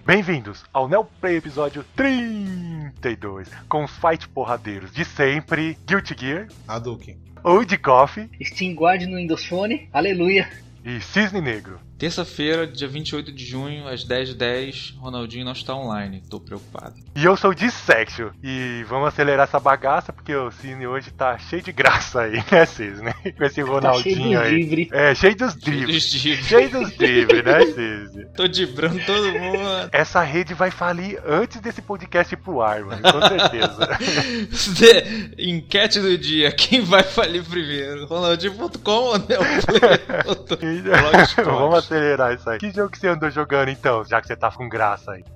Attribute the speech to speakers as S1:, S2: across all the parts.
S1: Bem-vindos ao Neoplay episódio 32, com os fight porradeiros de sempre, Guilty Gear,
S2: Hadouken,
S1: Old Coffee,
S3: Steam Guard no Windows Phone, aleluia.
S1: E Cisne Negro.
S4: Terça-feira, dia 28 de junho, às 10h10, Ronaldinho não está online, tô preocupado.
S1: E eu sou o Dissexio, e vamos acelerar essa bagaça, porque o Cisne hoje tá cheio de graça aí, né, Cisne? Com esse Ronaldinho aí.
S3: Drible.
S1: É, cheio dos dribles. Cheio dos dribles, né, Cisne?
S4: Tô driblando todo mundo.
S1: Essa rede vai falir antes desse podcast ir pro ar, mano, com certeza.
S4: Enquete do dia, quem vai falir primeiro? Ronaldinho.com ou Neoplay?
S1: Vamos acelerar isso aí. Que jogo que você andou jogando então, já que você tá com graça aí?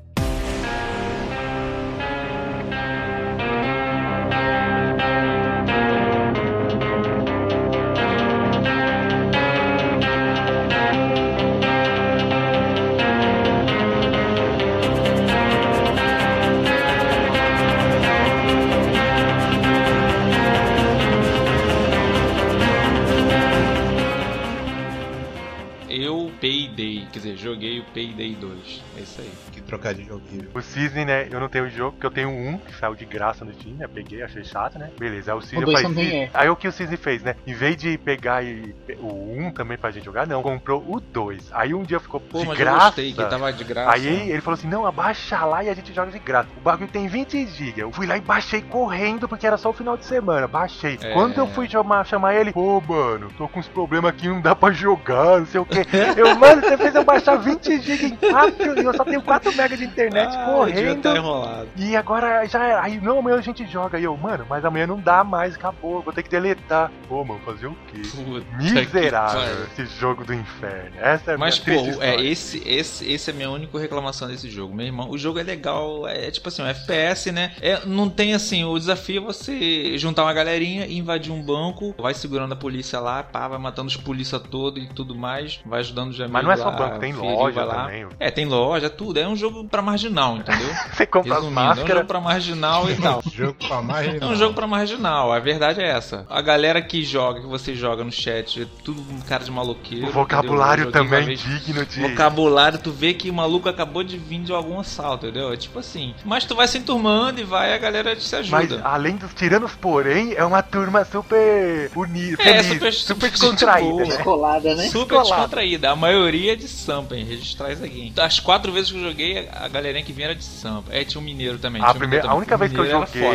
S4: Payday, quer dizer, joguei o Payday 2, é isso aí.
S2: Que trocadilho horrível.
S1: O Cisne, né, eu não tenho o jogo, porque eu tenho um que saiu de graça no Steam, né, peguei, achei chato, né, beleza, aí o Cisne faz isso. Aí o que o Cisne fez, né, em vez de pegar o 1 também pra gente jogar, não, comprou o 2, aí um dia ficou de graça, eu gostei,
S4: que tava de graça.
S1: Aí ele falou assim, não, abaixa lá e a gente joga de graça, o bagulho tem 20 GB, eu fui lá e baixei correndo, porque era só o final de semana, baixei, quando eu fui chamar ele, pô, mano, tô com uns problemas aqui, não dá pra jogar, não sei o que, mano, você fez eu baixar 20 GB em 4 e eu só tenho 4 MB de internet correndo.
S4: Tá enrolado.
S1: E agora já era. Aí não, amanhã a gente joga. E eu, mano, mas amanhã não dá mais, acabou. Vou ter que deletar. Pô, mano, fazer o quê?
S4: Puta
S1: miserável esse jogo do inferno. Essa é a minha triste história.
S4: Esse é a minha única reclamação desse jogo, meu irmão. O jogo é legal, é tipo assim, um FPS, né? Não tem assim, o desafio é você juntar uma galerinha e invadir um banco, vai segurando a polícia lá, pá, vai matando os polícia todos e tudo mais, vai ajudando os amigos.
S1: Mas não é só banco, tem loja também.
S4: Tem loja, tudo. É um jogo pra marginal, entendeu?
S1: Você compra as máscaras.
S4: É um jogo pra marginal e tal.
S2: Jogo pra marginal.
S4: É um jogo pra marginal, a verdade é essa. A galera que você joga no chat, é tudo um cara de maloqueiro.
S1: O vocabulário também digno de...
S4: Vocabulário, tu vê que o maluco acabou de vir de algum assalto, entendeu? É tipo assim. Mas tu vai se enturmando e vai, a galera te ajuda.
S1: Mas além dos tiranos, porém, é uma turma super unida, super descontraída, né?
S3: Descolada, né?
S4: Super descontraída. A maioria é de Sampa, hein? Registrar isso aqui. Das 4 vezes que eu joguei, a galerinha que vinha era de Sampa. Tinha um mineiro também.
S1: A única vez que eu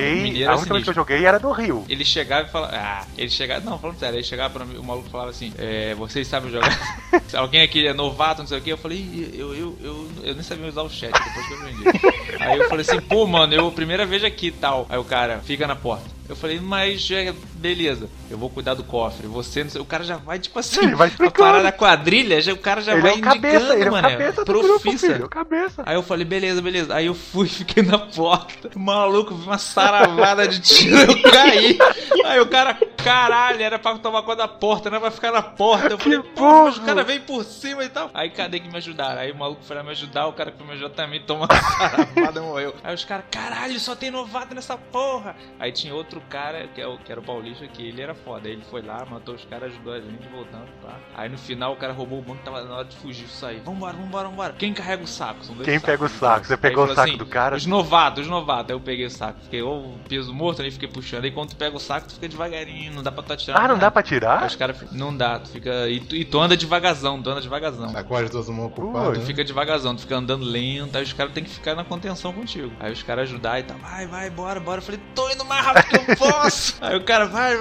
S1: joguei era do Rio.
S4: Ele chegava e falava... Não, falando sério. Ele chegava pra mim, o maluco falava assim, vocês sabem jogar? Alguém aqui é novato, não sei o que. Eu falei, eu nem sabia usar o chat depois que eu aprendi. Aí eu falei assim, pô, mano, primeira vez aqui e tal. Aí o cara, fica na porta. Eu falei, mas beleza, eu vou cuidar do cofre. Você não sei. O cara já vai, tipo assim,
S1: ele vai
S4: a parada quadrilha, o cara já vai indicando, mano. Profissa. Aí eu falei, beleza. Aí eu fui, fiquei na porta. O maluco, vi uma saravada de tiro, eu caí. Aí o cara, caralho, era pra tomar conta da porta, não é pra ficar na porta. Eu falei, pô, mas o cara veio por cima e tal. Aí cadê que me ajudaram? Aí o maluco foi lá me ajudar, o cara que foi me ajudar também tomou uma saravada e morreu. Aí os caras, caralho, só tem novato nessa porra. Aí tinha outro cara, que era o Paulista, que ele era foda. Aí ele foi lá, matou os caras, ajudou a gente, voltando, tá? Aí no final o cara roubou o banco, tava na hora de fugir, sair. Vambora. Quem carrega o saco?
S1: Quem pega o saco? Você pegou o saco assim, do cara?
S4: Os novatos. Aí eu peguei o saco. Fiquei ou peso morto, aí fiquei puxando. Aí quando tu pega o saco, tu fica devagarinho, não dá pra tu atirar.
S1: Não dá pra tirar?
S4: Aí os caras, não dá, tu fica... E tu anda devagarzão,
S2: Sacode todo mundo ocupado,
S4: tu fica devagarzão, tu fica andando lento, aí os caras tem que ficar na contenção contigo. Aí os caras ajudar e tal, vai, bora. Eu falei, tô indo mais rápido que eu posso. Aí o cara, vai.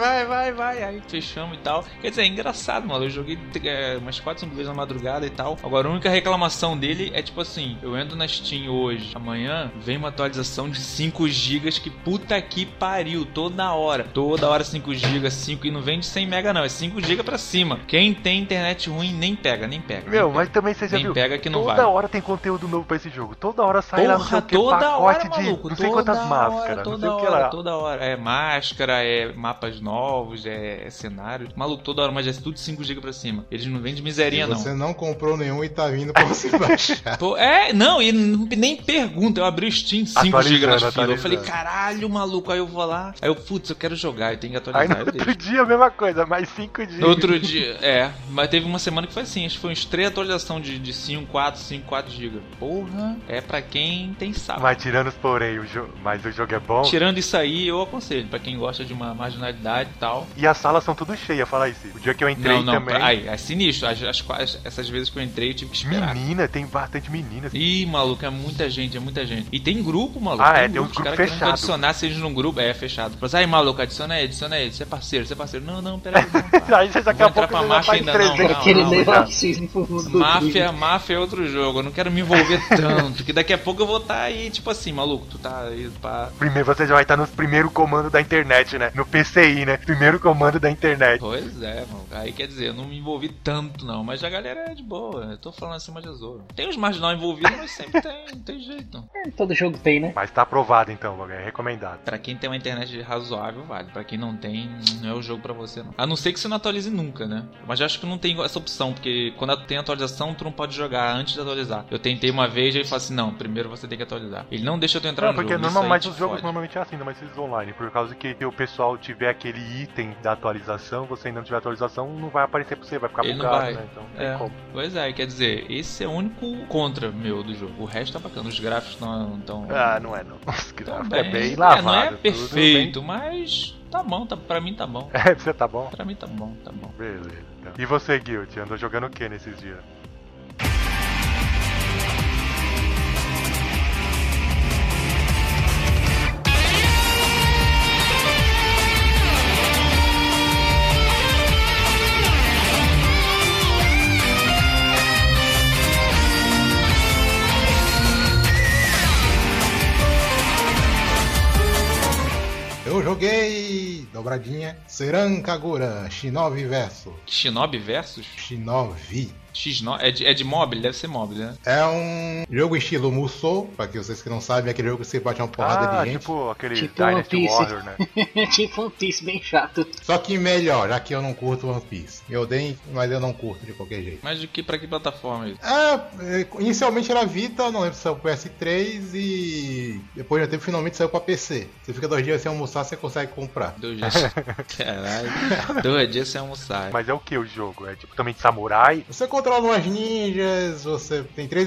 S4: Aí fechamos e tal. Quer dizer, é engraçado, mano. Eu joguei umas 4, 5 vezes na madrugada e tal. Agora, a única reclamação dele é tipo assim, eu entro na Steam hoje, amanhã vem uma atualização de 5 GB que puta que pariu, toda hora 5 GB, 5, e não vem de 100 MB não, é 5 GB pra cima. Quem tem internet ruim nem pega.
S1: Mas também você já viu,
S4: pega que não
S1: toda hora tem conteúdo novo pra esse jogo, toda hora sai lá no seu pacote de maluco, não sei quantas máscaras, não sei o que lá.
S4: Toda hora, é máscara, é mapas novos, é cenários, maluco, toda hora, mas é tudo 5 GB pra cima. Eles não vendem miserinha não.
S2: Você não comprou nenhum e tá vindo pra você baixar.
S4: Pô, não, e nem pergunta, eu abri o Steam 5 GB na fila, eu falei, caralho, maluco, aí eu vou lá, aí eu, putz, eu quero jogar, eu tenho que atualizar.
S1: Outro dia a mesma coisa, mais 5 dias.
S4: No outro dia, mas teve uma semana que foi assim, acho que foi uns 3 atualizações de 5, 4 GB. Porra, é pra quem tem saco.
S1: Mas tirando os porém, mas o jogo é bom?
S4: Tirando isso aí, eu aconselho, pra quem gosta de uma marginalidade e tal.
S1: E as salas são tudo cheias, fala isso. O dia que eu entrei também...
S4: Aí, é sinistro, essas vezes que eu entrei eu tive que esperar.
S1: Menina, tem bastante meninas.
S4: Ih, maluco, é muita gente. E tem grupo, maluco.
S1: Tem uns grupos fechados.
S4: Adicionar seja num grupo, fechado. Fala assim, aí, maluco, adiciona aí, você é parceiro. Não, peraí.
S1: Aí você daqui a pouco
S4: pra máfia ainda não. Máfia é outro jogo, eu não quero me envolver tanto, que daqui a pouco eu vou estar aí, tipo assim, maluco, tu tá aí pra...
S1: Primeiro você já vai estar nos primeiros comandos da internet, né? No PCI, né? Primeiro comando da internet.
S4: Pois é, mano. Aí quer dizer, eu não me envolvi tanto não, mas a galera é de boa, eu tô falando acima de tesouro. Tem os marginal envolvidos, mas sempre tem jeito.
S3: Todo jogo tem, né?
S1: Mas tá aprovado então, é recomendado.
S4: Pra quem tem uma internet razoável, vale. Pra quem não tem, não é o jogo pra você não. A não ser que você não atualize nunca, né? Mas eu acho que não tem essa opção, porque quando tem atualização, tu não pode jogar antes de atualizar. Eu tentei uma vez e ele falou assim, não, primeiro você tem que atualizar. Ele não deixa eu entrar no jogo.
S1: Porque mas os jogos normalmente é assim, não, mas esses online. Por causa que o pessoal tiver aquele item da atualização, você ainda não tiver atualização, não vai aparecer pra você, vai ficar bugado, né? Então não tem como.
S4: Pois é, quer dizer, esse é o único contra meu do jogo. O resto tá bacana, os gráficos não tão...
S1: não é não. Os gráficos é bem lavado.
S4: Não é perfeito, mas... Tá bom, pra mim tá bom.
S1: Pra você tá bom?
S4: Pra mim tá bom.
S1: Beleza. Então. E você, Guild, andou jogando o que nesses dias?
S2: Eu joguei dobradinha Seran Kagura Shinobi Versus.
S4: Shinobi Versus?
S2: Shinobi.
S4: X9 é de mobile? Deve ser mobile, né?
S2: É um jogo estilo Musou, pra que vocês que não sabem, é aquele jogo que você bate uma porrada de gente.
S1: Tipo aquele Dynasty Warrior, né?
S3: Tipo One Piece, bem chato.
S2: Só que melhor, já que eu não curto One Piece. Eu odeio, mas eu não curto de qualquer jeito.
S4: Mas pra que plataforma é isso?
S2: Inicialmente era Vita, não lembro se saiu pro PS3 e depois de um tempo finalmente saiu pra PC. Você fica 2 dias sem almoçar, você consegue comprar.
S4: 2 dias. Caralho. 2 dias sem almoçar.
S1: Mas é o que o jogo? É tipo também de samurai?
S2: Você controla umas ninjas, você tem 3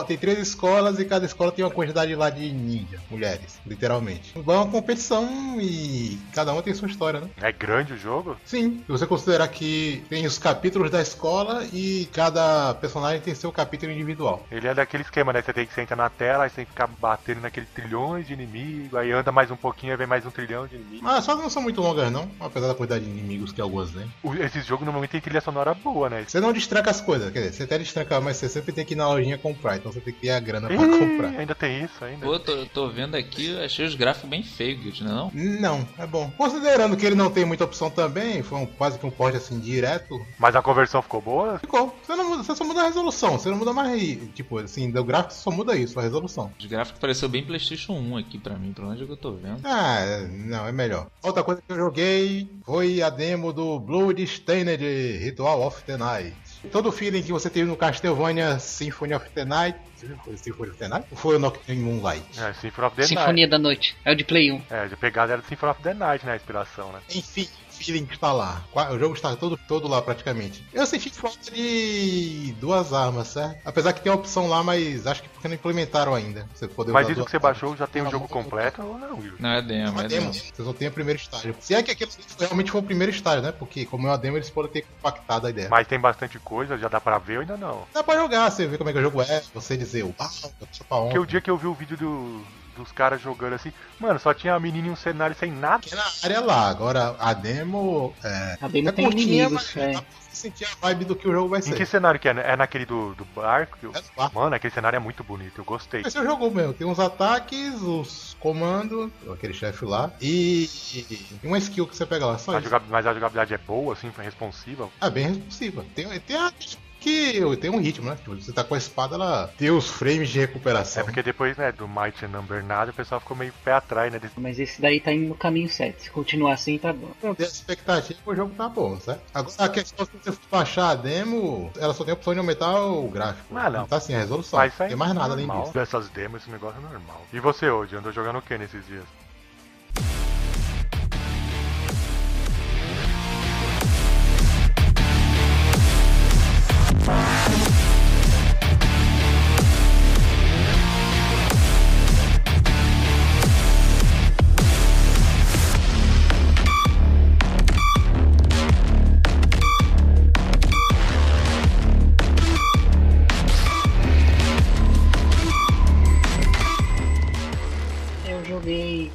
S2: escolas e cada escola tem uma quantidade lá de ninjas, mulheres, literalmente. É uma competição e cada uma tem sua história, né?
S1: É grande o jogo?
S2: Sim, se você considerar que tem os capítulos da escola e cada personagem tem seu capítulo individual.
S1: Ele é daquele esquema, né? Você entra na tela, aí você tem que ficar batendo naquele trilhões de inimigos, aí anda mais um pouquinho, aí vem mais um trilhão de inimigos.
S2: Mas só não são muito longas não, apesar da quantidade de inimigos que algumas tem.
S1: Esses jogos normalmente tem trilha sonora boa, né?
S2: Você não destranca as coisas, quer dizer, você até destranca, mas você sempre tem que ir na lojinha comprar, então você tem que ter a grana pra comprar.
S1: Ainda tem isso, ainda.
S4: Pô, tô vendo aqui, achei os gráficos bem feios, não é não?
S2: Não, é bom. Considerando que ele não tem muita opção também, foi quase que um port assim direto.
S1: Mas a conversão ficou boa?
S2: Ficou. Você só muda a resolução, você não muda mais, tipo, assim, do gráfico só muda isso, a resolução.
S4: Os gráficos pareceu bem PlayStation 1 aqui pra mim, pelo menos é o que eu tô vendo.
S2: Não, é melhor. Outra coisa que eu joguei foi a demo do Bloodstained Ritual of the Night. Todo o feeling que você teve no Castlevania Symphony of the Night. Symphony of the Night? Ou foi o Nocturne Moonlight?
S1: Symphony of the Night.
S3: Sinfonia da Noite. É o de Play 1.
S1: De pegada era do Symphony of the Night, né? A inspiração, né?
S2: Enfim, o feeling está lá. O jogo está todo lá praticamente. Eu senti falta de 2 armas, certo? Apesar que tem a opção lá, mas acho que porque não implementaram ainda. Você poder
S1: mas
S2: usar
S1: isso que você baixou já tem o jogo completo ou não, Will?
S4: Não, é demo, é demo.
S2: Você só tem o primeiro estágio. Se é que aquele realmente foi o primeiro estágio, né? Porque como é uma demo, eles podem ter compactado a ideia.
S1: Mas tem bastante coisa, já dá pra ver ou ainda não?
S2: Dá pra jogar, você vê como é que o jogo é, você dizer,
S1: porque o dia que eu vi o vídeo dos caras jogando assim, mano, só tinha a menina em um cenário sem nada.
S2: Aquela área lá, agora a demo
S3: a demo tem inimigos,
S2: sentir a vibe do que o jogo vai ser.
S1: Em que cenário que é? É naquele do barco?
S2: É do barco.
S1: Mano, aquele cenário é muito bonito, eu gostei.
S2: Esse é o jogo mesmo, tem uns ataques, os comandos, aquele chefe lá, e uma skill que você pega lá, só isso.
S1: Mas a jogabilidade é boa, assim, responsiva?
S2: É bem responsiva. Tem um ritmo, né? Tipo, você tá com a espada, ela tem os frames de recuperação.
S1: É porque depois, né, do Might and Number nada, o pessoal ficou meio pé atrás, né?
S3: Mas esse daí tá indo no caminho certo. Se continuar assim, tá bom.
S2: Não tem expectativa, o jogo tá bom, certo? Agora, a questão é que você for baixar a demo, ela só tem a opção de aumentar o gráfico.
S1: Não.
S2: Tá assim, a resolução.
S1: Mas
S2: não tem mais nada além disso.
S1: Dessas demos, esse negócio é normal. E você, hoje, andou jogando o que nesses dias?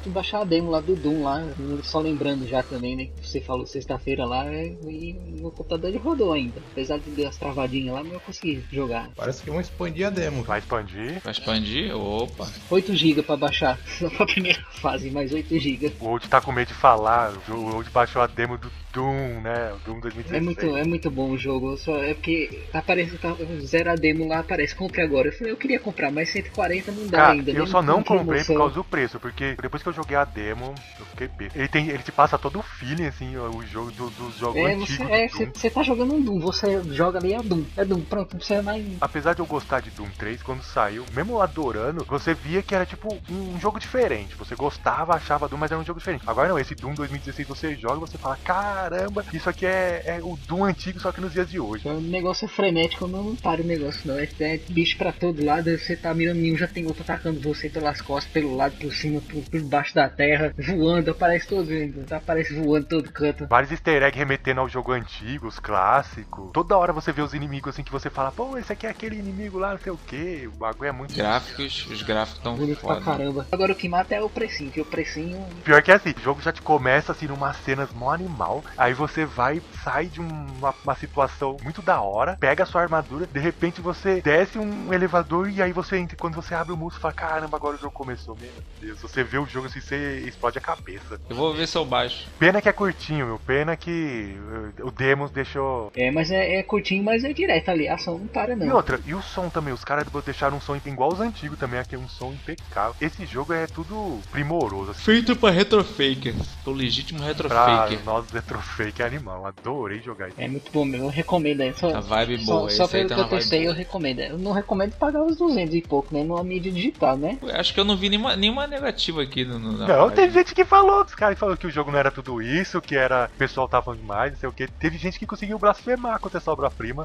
S3: fui baixar a demo lá do Doom lá, só lembrando já também, né? Que você falou sexta-feira lá e no computador ele rodou ainda. Apesar de dar as travadinhas lá, mas eu consegui jogar.
S2: Parece que vão expandir a demo.
S1: Vai expandir?
S4: Vai expandir? Opa!
S3: 8 GB pra baixar, só pra primeira fase, mais 8 GB.
S1: O Old tá com medo de falar, o Old baixou a demo do Doom, né? O Doom 2016.
S3: É muito bom o jogo, só é porque aparece, zero a demo lá, aparece, compre agora. Eu falei, eu queria comprar, mas 140 não dá. Cara, ainda.
S1: Eu só não comprei por causa do preço, porque depois que eu joguei a demo, eu fiquei besta. Ele te passa todo o feeling, assim, o jogo dos jogos antigos.
S3: Você tá jogando um Doom, você joga ali, é Doom, pronto, não precisa mais.
S1: Apesar de eu gostar de Doom 3, quando saiu, mesmo adorando, você via que era tipo um jogo diferente. Você gostava, achava Doom, mas era um jogo diferente. Agora não, esse Doom 2016 você joga e você fala, caramba, isso aqui é o Doom antigo, só que nos dias de hoje.
S3: O negócio é frenético, não para o negócio não. É bicho pra todo lado, você tá mirando nenhum, já tem outro atacando você pelas costas, pelo lado, por cima, por baixo da terra, voando, aparece todo, aparece voando todo canto.
S1: Vários easter eggs remetendo ao jogo antigo, os clássicos. Toda hora você vê os inimigos assim que você fala, pô, esse aqui é aquele inimigo lá, não sei o que. O bagulho é muito...
S4: Os gráficos tão
S3: bonito pra caramba. Agora o que mata é o precinho, que o precinho...
S1: Pior que é assim, o jogo já te começa assim numa cenas mó animal, aí você vai, sai de uma situação muito da hora, pega a sua armadura, de repente você desce um elevador e aí você entra, quando você abre o mundo, você fala, caramba, agora o jogo começou, meu Deus. Você vê o jogo assim, você explode a cabeça.
S4: Eu vou ver se eu baixo.
S1: Pena que é curtinho, meu, pena que o Demos deixou...
S3: Mas é curtinho, mas é direto ali, a ação não para não.
S1: E outra, e o som também, os caras deixaram um som igual os antigos também, aqui é um som impecável. Esse jogo é tudo primoroso. Assim.
S4: Feito pra retrofakers, o legítimo retrofaker.
S1: Nós retrofake é animal, adorei jogar isso.
S3: É muito bom mesmo, eu recomendo aí.
S4: A vibe boa,
S3: só pelo que eu testei, eu recomendo. Eu não recomendo pagar os 200 e pouco, né, numa mídia digital, né?
S4: Eu acho que eu não vi nenhuma negativa aqui na
S1: Não, teve gente que falou, os caras falaram que o jogo não era tudo isso, que era, o pessoal tava falando demais, não sei o que. Teve gente que conseguiu blasfemar contra essa obra-prima.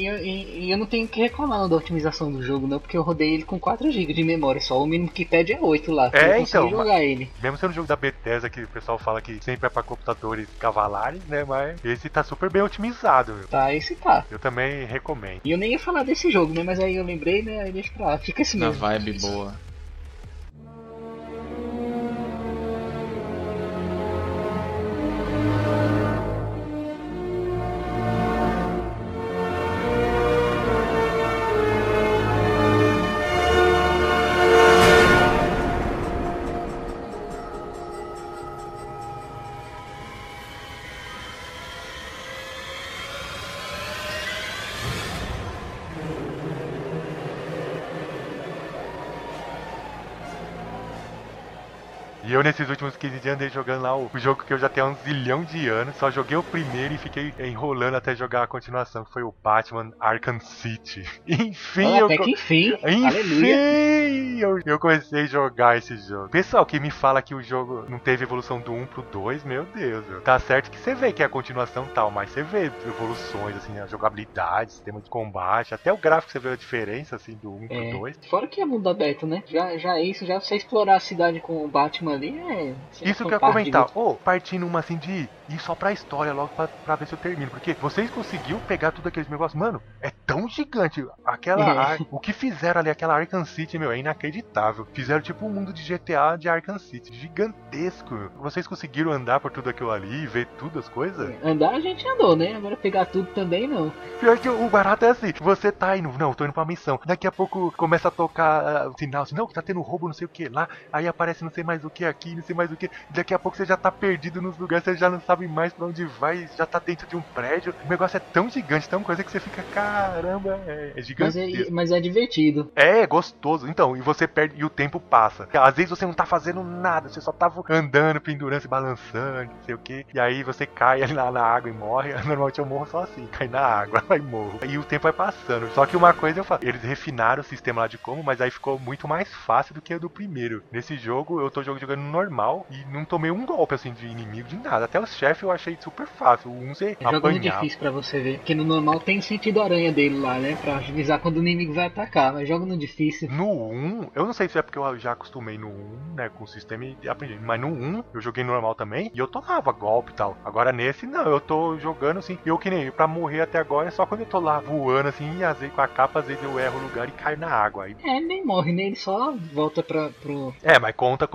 S3: E eu não tenho que reclamar não da otimização do jogo, não, porque eu rodei ele com 4 GB de memória só, o mínimo que pede é 8 lá.
S1: Então,
S3: jogar ele.
S1: Mesmo sendo um jogo da Bethesda, que o pessoal fala que sempre é pra computadores cavalares, né, mas esse tá super bem otimizado, meu.
S3: Tá, esse tá.
S1: Eu também recomendo.
S3: E eu nem ia falar desse jogo, né, mas aí eu lembrei, né, aí deixa pra lá, fica assim mesmo.
S4: Na vibe boa.
S1: E eu nesses últimos 15 dias andei jogando lá o jogo que eu já tenho há um zilhão de anos. Só joguei o primeiro e fiquei enrolando até jogar a continuação, que foi o Batman Arkham City. Enfim,
S3: enfim. Aleluia.
S1: Eu comecei a jogar esse jogo. Pessoal que me fala que o jogo não teve evolução do 1 pro 2, meu Deus. Tá certo que você vê que é a continuação tal, mas você vê evoluções, assim, a jogabilidade, sistema de combate, até o gráfico você vê a diferença, assim, do 1 pro 2.
S3: Fora que é mundo aberto, né? Já você explorar a cidade com o Batman ali
S1: isso que eu ia comentar. Partindo uma assim de ir só pra história logo pra ver se eu termino. Porque vocês conseguiram pegar tudo aqueles negócios. Mano, é tão gigante. O que fizeram ali, aquela Arkham City, meu, é inacreditável. Fizeram tipo um mundo de GTA de Arkham City. Gigantesco. Vocês conseguiram andar por tudo aquilo ali, ver tudo as coisas?
S3: Andar a gente andou, né? Agora pegar tudo também não.
S1: Pior que o barato é assim. Você tá indo, não, tô indo pra missão. Daqui a pouco começa a tocar sinal assim, não, tá tendo roubo, não sei o que lá. Aí aparece não sei mais o que aqui, não sei mais o que. Daqui a pouco você já tá perdido nos lugares, você já não sabe mais pra onde vai, já tá dentro de um prédio. O negócio é tão gigante, tão coisa que você fica, caramba, é gigante.
S3: Mas é divertido.
S1: É gostoso. Então, e você perde, e o tempo passa. Às vezes você não tá fazendo nada, você só tava andando, pendurando, se balançando, não sei o que. E aí você cai ali na água e morre. Normalmente eu morro só assim, cai na água, aí morro. E o tempo vai passando. Só que uma coisa eu falo, eles refinaram o sistema lá de como, mas aí ficou muito mais fácil do que o do primeiro. Nesse jogo, eu tô jogando normal e não tomei um golpe assim de inimigo, de nada. Até os chefes eu achei super fácil. O 1 você
S3: joga no difícil pra você ver, porque no normal tem o sentido aranha dele lá, né? Pra avisar quando o inimigo vai atacar, mas joga no difícil.
S1: No 1, eu não sei se é porque eu já acostumei no 1, né, com o sistema e aprendi. Mas no 1, eu joguei normal também e eu tomava golpe e tal. Agora nesse, não, eu tô jogando assim. Eu que nem pra morrer até agora é só quando eu tô lá voando assim e às vezes com a capa, às vezes eu erro o lugar e caio na água. Aí...
S3: nem morre, né? Ele só volta pro...
S1: mas conta como morte.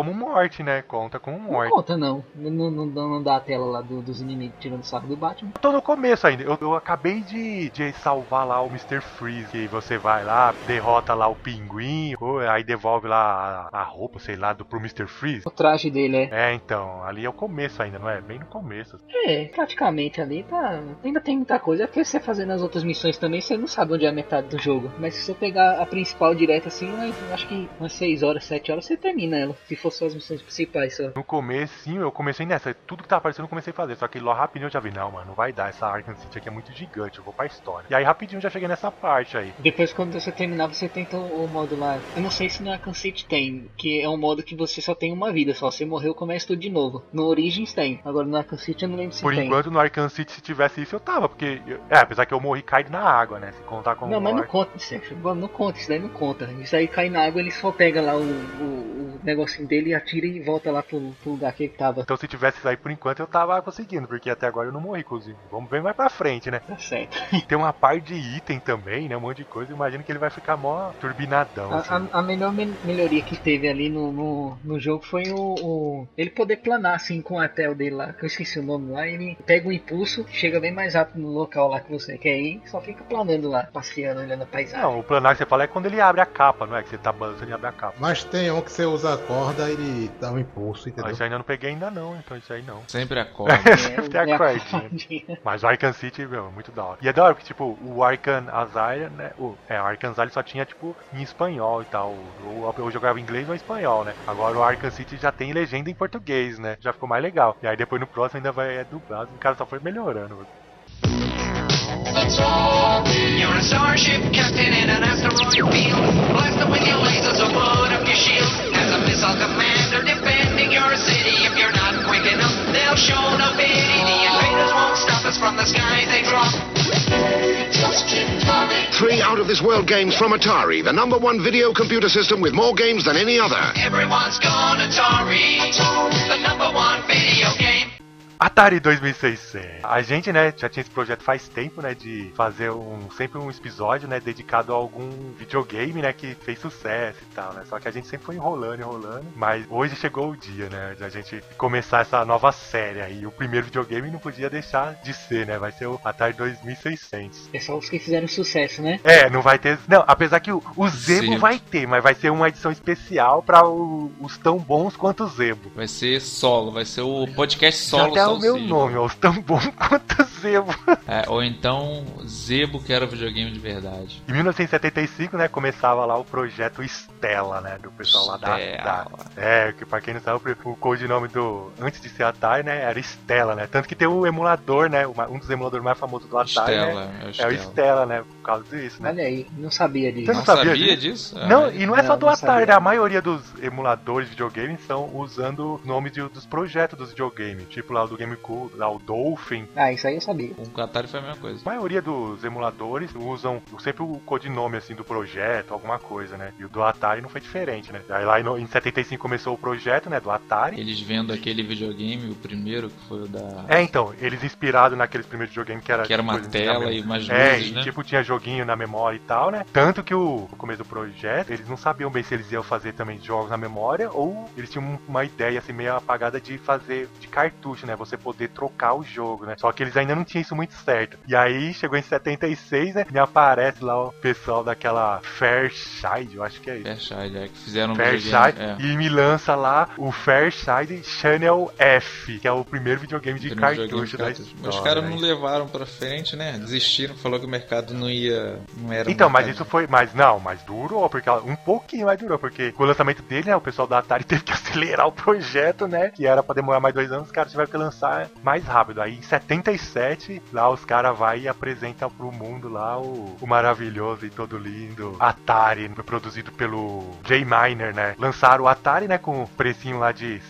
S1: morte, né? Conta como morte.
S3: Não conta, não. Não dá a tela lá dos inimigos tirando sarro do Batman.
S1: Eu tô no começo ainda. Eu acabei de salvar lá o Mr. Freeze. Que você vai lá, derrota lá o pinguim, aí devolve lá a roupa, sei lá, pro Mr. Freeze.
S3: O traje dele,
S1: Então, ali é o começo ainda, não é? Bem no começo.
S3: Praticamente ali tá. Ainda tem muita coisa. É porque você fazendo as outras missões também, você não sabe onde é a metade do jogo. Mas se você pegar a principal direto assim, eu acho que umas 6 horas, 7 horas você termina ela. Se for só as missões principais só.
S1: No começo, sim, eu comecei nessa. Tudo que tá aparecendo eu comecei a fazer. Só que lá rapidinho eu já vi, não, mano, não vai dar. Essa Arkham City aqui é muito gigante, eu vou pra história. E aí rapidinho eu já cheguei nessa parte aí.
S3: Depois quando você terminar, você tenta o modo lá. Eu não sei se no Arkham City tem, que é um modo que você só tem uma vida, só. Você morreu, começa tudo de novo. No Origins tem. Agora no Arkham City eu não lembro se
S1: Por
S3: tem.
S1: Por enquanto no Arkham City, se tivesse isso, eu tava, porque... apesar que eu morri caído na água, né? Se contar como...
S3: Não, mas não conta isso, não conta, isso daí não conta. Isso aí cai na água, ele só pega lá o negocinho dele, atira e volta lá pro lugar que ele tava.
S1: Então se tivesse isso aí, por enquanto, eu tava conseguindo, porque até agora eu não morri, inclusive. Vamos ver mais pra frente, né?
S3: Tá certo.
S1: Tem uma parte de item também, né? Um monte de coisa. Imagino que ele vai ficar mó turbinadão.
S3: A melhor melhoria que teve ali no jogo foi ele poder planar assim com o hotel dele lá, que eu esqueci o nome lá. Ele pega o impulso, chega bem mais rápido no local lá que você quer ir, só fica planando lá, passeando, olhando a paisagem.
S1: Não, o planar que você fala é quando ele abre a capa, não é? Que você tá balançando e abre a capa.
S2: Mas tem um que você usa a corda e ele dá um impulso, entendeu?
S1: Isso ainda não peguei ainda não, então isso aí não.
S4: Sempre a corda.
S1: Sempre tem a cordinha. Mas o Arkham City, meu, muito da hora. E é da hora porque, tipo, o Arkham Asylum, né? O Arkham Asylum só tinha, tipo, em espanhol e tal. Eu jogava em inglês ou em espanhol, né? Agora o Arkham City já tem legenda em português, né? Já ficou mais legal. E aí depois no próximo ainda vai dublado. O cara só foi melhorando.
S5: You're a starship captain in an asteroid field. Blast with your lasers or put up your shield. As a missile commander defending your city. If you're not quick enough, they'll show no pity. The invaders won't stop us from the skies they drop.
S6: 3 out-of-this-world games from Atari, the #1 video computer system with more games than any other.
S5: Everyone's gone Atari, the #1 video game.
S1: Atari 2600. A gente, né, já tinha esse projeto faz tempo, né, de fazer sempre um episódio, né, dedicado a algum videogame, né, que fez sucesso e tal, né. Só que a gente sempre foi enrolando, mas hoje chegou o dia, né, de a gente começar essa nova série aí. O primeiro videogame não podia deixar de ser, né, vai ser o Atari 2600.
S3: É só os que fizeram sucesso, né?
S1: Não vai ter... Não, apesar que o Zebo vai ter, mas vai ser uma edição especial para os tão bons quanto o Zebo.
S4: Vai ser solo, vai ser o podcast solo.
S1: Já o meu nome, ó, tão bom quanto Zebo.
S4: Ou então Zebo que era o videogame de verdade.
S1: Em 1975, né, começava lá o projeto Stella, né, do pessoal lá da que pra quem não sabe, o codinome antes de ser Atari, né, era Stella, né, tanto que tem o emulador, né, um dos emuladores mais famosos do Atari,
S4: Stella,
S1: né, é o Stella, né, por causa disso, né.
S3: Olha aí, não sabia disso.
S1: Você não sabia disso?
S4: Não,
S1: e não é só do Atari, né, a maioria dos emuladores de videogame são usando os nomes dos projetos dos videogames, tipo lá o do GameCube, lá o Dolphin.
S3: Isso aí eu sabia.
S4: O Atari foi a mesma coisa.
S1: A maioria dos emuladores usam sempre o codinome, assim, do projeto, alguma coisa, né? E o do Atari não foi diferente, né? Aí lá em 75 começou o projeto, né, do Atari.
S4: Eles vendo aquele videogame, o primeiro, que foi o da...
S1: Então, eles inspirados naqueles primeiros videogames que era
S4: uma tela e mais luzes, né?
S1: Tipo, tinha joguinho na memória e tal, né? Tanto que no começo do projeto, eles não sabiam bem se eles iam fazer também jogos na memória ou eles tinham uma ideia, assim, meio apagada de fazer de cartucho, né? Você poder trocar o jogo, né? Só que eles ainda não tinham isso muito certo. E aí, chegou em 76, né? Me aparece lá o pessoal daquela Fairchild, eu acho que é isso.
S4: Fairchild, que fizeram
S1: Fairchild, e me lança lá o Fairchild Channel F, que é o primeiro videogame de cartucho da história.
S4: Mas os caras não levaram pra frente, né? Desistiram, falou que o mercado não era...
S1: Então, mas isso foi... Mas durou, porque um pouquinho mais durou, porque com o lançamento dele, né, o pessoal da Atari teve que acelerar o projeto, né, que era pra demorar mais 2 anos, os caras tiveram que lançar mais rápido. Aí em 77, lá os caras vão e apresentam pro mundo lá o maravilhoso e todo lindo Atari, produzido pelo Jay Miner, né. Lançaram o Atari, né, com precinho lá de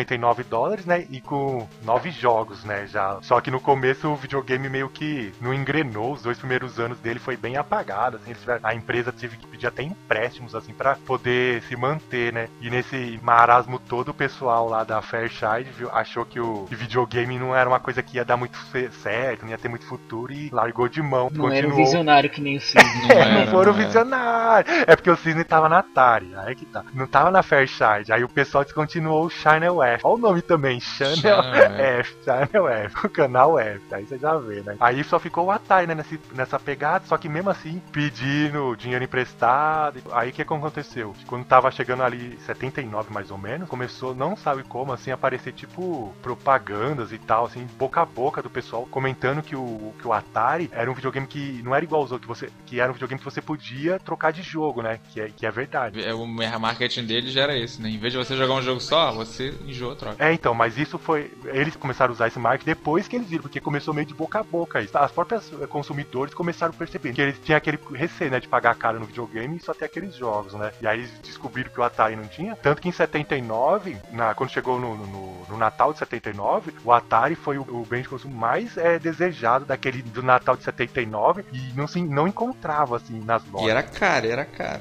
S1: $199, né, e com 9 jogos, né, já. Só que no começo o videogame meio que não engrenou, os 2 primeiros anos dele ele foi bem apagado, assim, a empresa teve que pedir até empréstimos, assim, pra poder se manter, né? E nesse marasmo todo, o pessoal lá da Fairchild achou que o videogame não era uma coisa que ia dar muito certo, não ia ter muito futuro e largou de mão.
S3: Não era um visionário que nem o Cisne.
S1: Não foram visionários. É porque o Cisne tava na Atari, aí que tá. Não tava na Fairchild, aí o pessoal descontinuou o Channel F. Olha o nome também, Channel F, Channel F, o canal F, aí você já vê, né? Aí só ficou o Atari, né, nessa pegada, só que mesmo assim, pedindo dinheiro emprestado. Aí o que aconteceu? Quando tava chegando ali 79 mais ou menos, começou, não sabe como, assim, aparecer tipo propagandas e tal, assim, boca a boca do pessoal comentando que o Atari era um videogame que não era igual aos outros, que era um videogame que você podia trocar de jogo, né? Que é verdade.
S4: O marketing dele já era esse, né? Em vez de você jogar um jogo só, você enjoa, troca.
S1: Então, mas isso foi... Eles começaram a usar esse marketing depois que eles viram, porque começou meio de boca a boca isso. As próprias consumidores começaram a perceber que eles tinham aquele receio, né, de pagar caro no videogame e só ter aqueles jogos, né? E aí eles descobriram que o Atari não tinha. Tanto que em 79, quando chegou no Natal de 79, o Atari foi o bem de consumo mais desejado do Natal de 79 e não encontrava, assim, nas lojas.
S4: E era caro.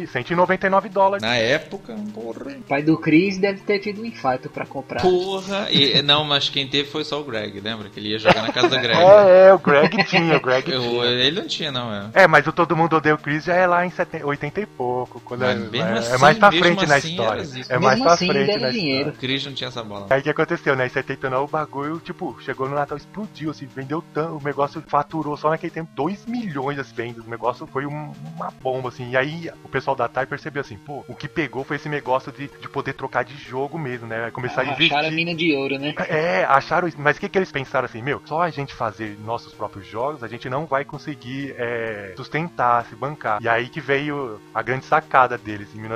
S1: $199.
S4: Na época, porra.
S3: O pai do Chris deve ter tido um infarto pra comprar.
S4: Porra! Não, mas quem teve foi só o Greg, lembra? Que ele ia jogar na casa do Greg.
S1: O Greg tinha,
S4: Ele não tinha, não,
S1: mas o Todo Mundo Odeia o Chris já é lá em 80 e pouco. Quando
S4: é
S1: mais pra frente na história. É mais pra frente na
S3: história.
S4: O Chris não tinha essa bola.
S1: Aí o que aconteceu, né? Em 79 o bagulho, tipo, chegou no Natal, explodiu, assim, vendeu tanto, o negócio faturou só naquele tempo 2 milhões as vendas. O negócio foi uma bomba, assim. E aí o pessoal da Atari percebeu assim, pô, o que pegou foi esse negócio de poder trocar de jogo mesmo, né? Começar a investir.
S3: Acharam a mina de ouro, né?
S1: Acharam isso. Mas o que eles pensaram assim, só a gente fazer nossos próprios jogos, a gente não vai conseguir sustentar, se bancar. E aí que veio a grande sacada deles. Em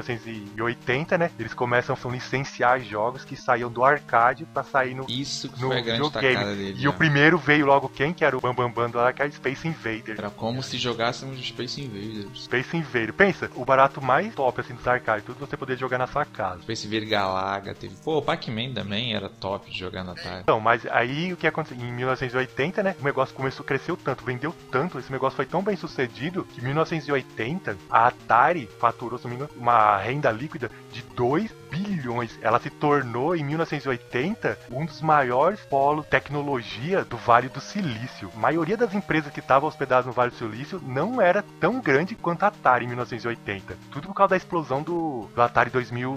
S1: 1980, né? Eles começam a licenciar jogos que saíam do arcade pra sair no
S4: foi a grande sacada dele.
S1: E o primeiro veio logo quem? Que era o Bambambam lá, que era Space Invader.
S4: Era como se jogássemos Space Invaders.
S1: Space Invader. Pensa, o barato mais top, assim, dos arcades, tudo você poder jogar na sua casa.
S4: Space Invader Galaga, teve... Pô, o Pac-Man também era top de jogar na Atari.
S1: Então, mas aí o que aconteceu? Em 1980, né? O negócio cresceu tanto, vendeu tanto, esse negócio foi tão bem sucedido que em 1980 a Atari faturou, se não me engano, uma renda líquida de 2 bilhões. Ela se tornou, em 1980, um dos maiores polos de tecnologia do Vale do Silício. A maioria das empresas que estavam hospedadas no Vale do Silício não era tão grande quanto a Atari em 1980. Tudo por causa da explosão do Atari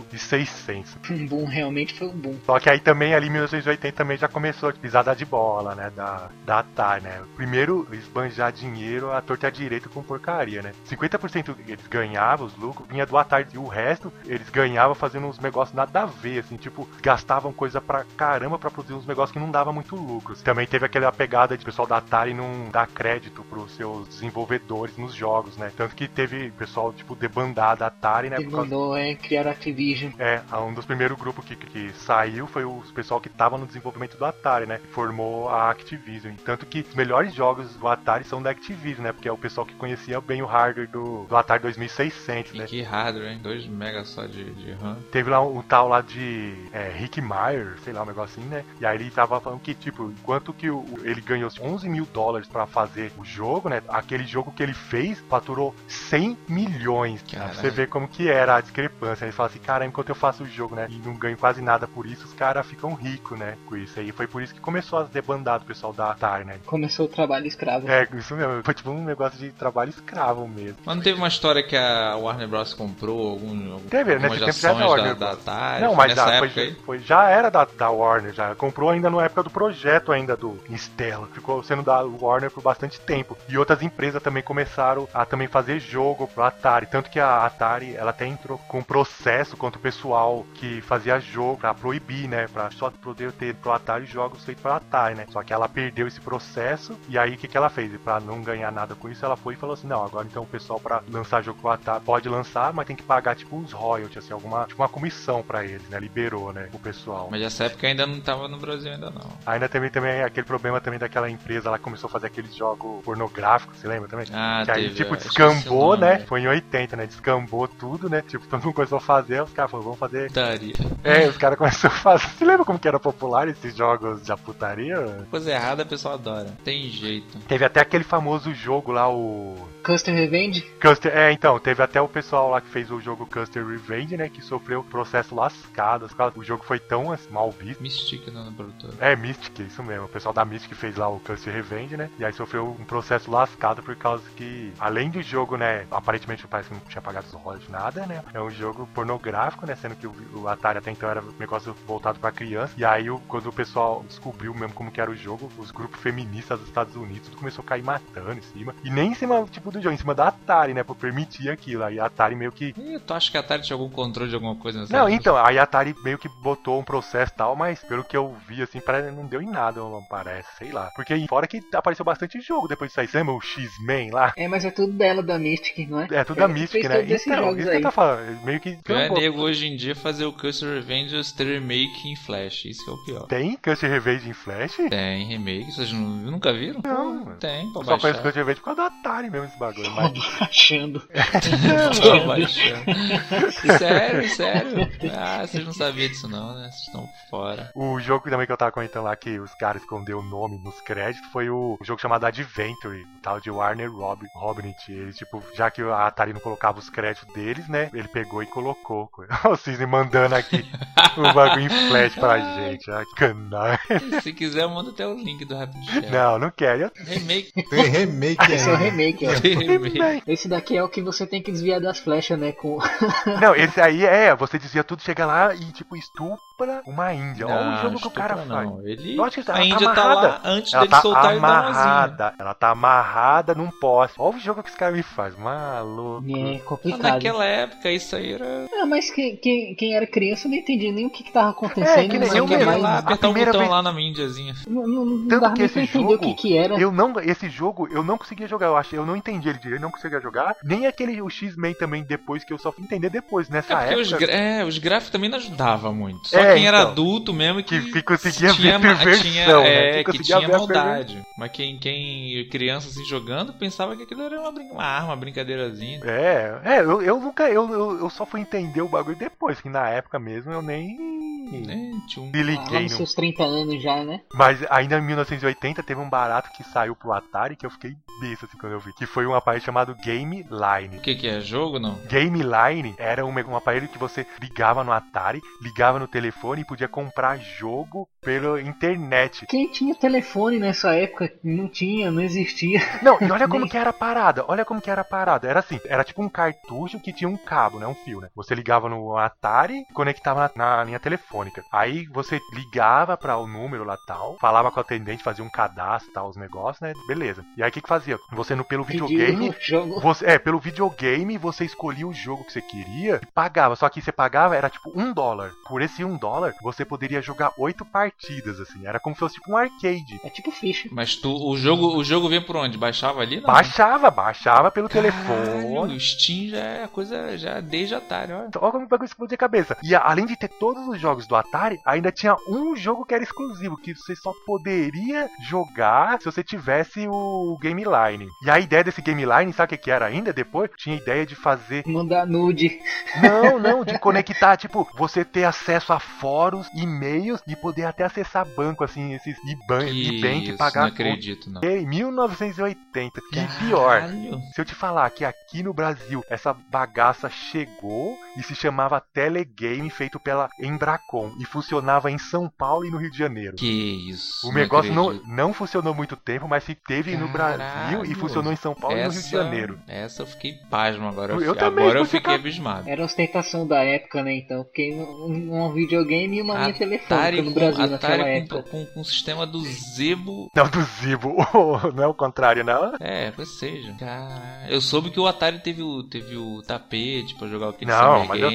S1: 2600.
S3: Um boom, realmente foi um boom.
S1: Só que aí também, ali em 1980, também já começou a pisada de bola, né, da Atari, né. Primeiro, esbanjar dinheiro à torta e à direita com porcaria, né. 50% eles ganhavam, os lucros, vinha do Atari, e o resto, eles ganhavam fazendo uns negócios nada a ver, assim, tipo, gastavam coisa pra caramba pra produzir uns negócios que não dava muito lucro. Também teve aquela pegada de pessoal da Atari não dar crédito pros seus desenvolvedores nos jogos, né. Tanto que teve pessoal, tipo, debandar da Atari, né.
S3: Debandou, criaram a Activision.
S1: Um dos primeiros grupos que saiu foi o pessoal que tava no desenvolvimento do Atari, né. Formou a Activision. Tanto que os melhores jogos do Atari são da Activision, né, porque é o pessoal que conhecia bem o hardware do Atari 2600, né.
S4: Que hardware, hein? 2 MB só de RAM.
S1: Teve lá um tal lá de Rick Meyer, sei lá, um negocinho, né? E aí ele tava falando que, tipo, enquanto que ele ganhou $11 mil pra fazer o jogo, né? Aquele jogo que ele fez faturou 100 milhões. Você vê como que era a discrepância. Ele fala assim, cara, enquanto eu faço o jogo, né? E não ganho quase nada por isso, os caras ficam ricos, né? Com isso aí. Foi por isso que começou a debandar do pessoal da Atari, né?
S3: Começou o trabalho escravo.
S1: Isso mesmo. Foi tipo um negócio de trabalho escravo mesmo.
S4: Mas não teve uma história que a Warner Bros. Comprou
S1: teve,
S4: algumas
S1: nesse
S4: ações
S1: tempo já
S4: da Atari?
S1: Não, mas já era da Warner, já comprou ainda na época do projeto ainda do Stella. Ficou sendo da Warner por bastante tempo. E outras empresas também começaram a também fazer jogo pro Atari. Tanto que a Atari, ela até entrou com um processo contra o pessoal que fazia jogo pra proibir, né? Pra só poder ter pro Atari jogos feitos pra Atari, né? Só que ela perdeu esse processo e aí o que ela fez? E pra não ganhar nada com isso, ela foi e falou assim, não, agora então o pessoal pra lançar jogo pro Atari pode lançar, mas tem que pagar tipo uns royalties, assim, uma comissão permissão pra eles, né? Liberou, né? O pessoal.
S4: Mas nessa época ainda não tava no Brasil, ainda não.
S1: Ainda também aquele problema também daquela empresa, ela começou a fazer aqueles jogos pornográficos, você lembra também?
S4: Ah,
S1: que aí,
S4: teve,
S1: tipo, descambou, né? Foi em 80, né? Descambou tudo, né? Tipo, todo mundo começou a fazer, os caras falaram, vamos fazer...
S4: Putaria.
S1: Os caras começaram a fazer... Você lembra como que era popular esses jogos de putaria?
S4: Coisa errada, o pessoal adora. Tem jeito.
S1: Teve até aquele famoso jogo lá, o...
S3: Custer Revenge?
S1: Então, teve até o pessoal lá que fez o jogo Custer Revenge, né? Que sofreu processo lascado. O jogo foi tão assim, mal visto.
S4: Mystic, não, na produtora.
S1: Mystic, isso mesmo. O pessoal da Mystic fez lá o Custer Revenge, né? E aí sofreu um processo lascado por causa que, além do jogo, né? Aparentemente parece que não tinha pagado os royalties, nada, né? É um jogo pornográfico, né? Sendo que o Atari até então era um negócio voltado pra criança. E aí, quando o pessoal descobriu mesmo como que era o jogo, os grupos feministas dos Estados Unidos, tudo começou a cair matando em cima. E nem em cima, tipo, do jogo, em cima da Atari, né? Por permitir aquilo. Aí a Atari meio que...
S4: Tu acha que a Atari tinha algum controle de alguma coisa nessa
S1: Não,
S4: época?
S1: então, aí a Atari meio que botou um processo e tal, mas pelo que eu vi, assim, não deu em nada, não parece, sei lá. Porque fora que apareceu bastante jogo depois disso aí. Você lembra o X-Men lá?
S3: Mas é tudo dela, da Mystic, não é?
S1: É tudo da Mystic, né? Então, isso que eu tava falando, meio que...
S4: É nego hoje em dia fazer o Custer Revenge ter remake em Flash, isso que é o pior.
S1: Tem Custer Revenge em Flash?
S4: Tem remake, vocês nunca viram?
S1: Não,
S4: tem,
S1: eu só conheço Custer Revenge por causa da Atari mesmo, esse bagulho.
S3: Baixando.
S4: Tô baixando. Sério? Ah, vocês não sabiam disso não, né? Vocês estão fora.
S1: O jogo também que eu tava comentando lá, que os caras esconderam o nome nos créditos, foi o jogo chamado Adventure, o tal de Warner Robinett. Ele, tipo, já que a Atari não colocava os créditos deles, né? Ele pegou e colocou. O Cisne mandando aqui o bagulho em flash pra gente. Ah, que canalha.
S4: Se quiser, manda até o link do Rapid Share.
S1: Não quero.
S4: Remake.
S2: Tem remake.
S3: Esse é o remake, ó.
S4: Tem remake.
S3: Esse daqui é o que você tem que desviar das flechas, né?
S1: Não, esse aí você desvia tudo, chega lá e, tipo, estupra uma índia. Olha o jogo que o cara faz.
S4: A Índia tá lá antes dele soltar e dar uma
S1: Ela tá amarrada num poste. Olha o jogo que esse cara me faz, maluco.
S3: É complicado.
S4: Naquela época, isso aí era...
S3: mas quem era criança não entendia nem o que tava acontecendo.
S1: Que nem eu mesmo.
S4: Lá, apertar o botão lá na Índiazinha.
S3: Não
S1: tanto
S3: dava
S1: que
S3: nem
S1: esse
S3: pra entender
S1: jogo,
S3: o que era.
S1: Esse jogo eu não conseguia jogar, eu não entendi ele direito, não conseguia jogar. Nem o X-Men também depois, que eu só fui entender depois, nessa época.
S4: Os gráficos também não ajudavam muito. Só quem era adulto mesmo que
S1: conseguia ver perversão, né?
S4: Que tinha maldade. Mas quem criança assim jogando pensava que aquilo era uma arma, uma brincadeirazinha.
S1: Eu só fui entender o bagulho depois, que na época mesmo eu nem me liguei.
S3: Nos seus 30 anos já, né?
S1: Mas ainda em 1980 teve um barato que saiu pro Atari que eu fiquei besta assim quando eu vi. Que foi um aparelho chamado Game Line.
S4: O que é? Jogo não?
S1: Game Line era um aparelho que você ligava no Atari, ligava no telefone e podia comprar jogo pela internet.
S3: Quem tinha telefone nessa época? Não existia.
S1: Não, e olha como que era a parada. Era assim, era tipo um cartucho que tinha um cabo, né? Um fio, né? Você ligava no Atari e conectava na linha telefônica. Aí você ligava para o número lá tal, falava com o atendente, fazia um cadastro tal, os negócios, né? Beleza. E aí o que fazia? Você pelo videogame, pelo videogame você escolhia o jogo que você queria e pagava. Só que você pagava, era tipo $1. Por esse $1, você poderia jogar 8 partidas, assim. Era como se fosse tipo um arcade.
S3: É tipo ficha.
S4: Mas o jogo vinha por onde? Baixava ali? Não?
S1: Baixava pelo telefone.
S4: O Steam já é coisa já desde Atari, olha.
S1: Olha como o bagulho explodiu a cabeça. E além de ter todos os jogos do Atari, ainda tinha um jogo que era exclusivo, que você só poderia jogar se você tivesse o Game Line. E a ideia desse Game Line, sabe o que era ainda depois? Tinha a ideia de fazer...
S3: Mandar nude.
S1: Não, de conectar, tipo, você ter acesso a fóruns, e-mails e poder até acessar banco, assim, esses e-bank e pagar...
S4: Não acredito, não.
S1: Em 1980. E pior, se eu te falar que aqui no Brasil essa bagaça chegou e se chamava Telegame, feito pela Embracon, e funcionava em São Paulo e no Rio de Janeiro.
S4: Que isso.
S1: O negócio não funcionou muito tempo, mas teve no Brasil e funcionou em São Paulo e no Rio de Janeiro.
S4: Essa eu fiquei pasmo agora.
S1: Agora
S4: eu fiquei abismado.
S3: Era a ostentação da época, né? Então, porque um videogame e uma linha telefônica no Brasil naquela época.
S4: Com o sistema do Zibo.
S1: Não, do Zibo. Não é o contrário, não?
S4: Pois seja. Caralho. Eu soube que o Atari teve o tapete pra jogar aquele
S1: Não, mas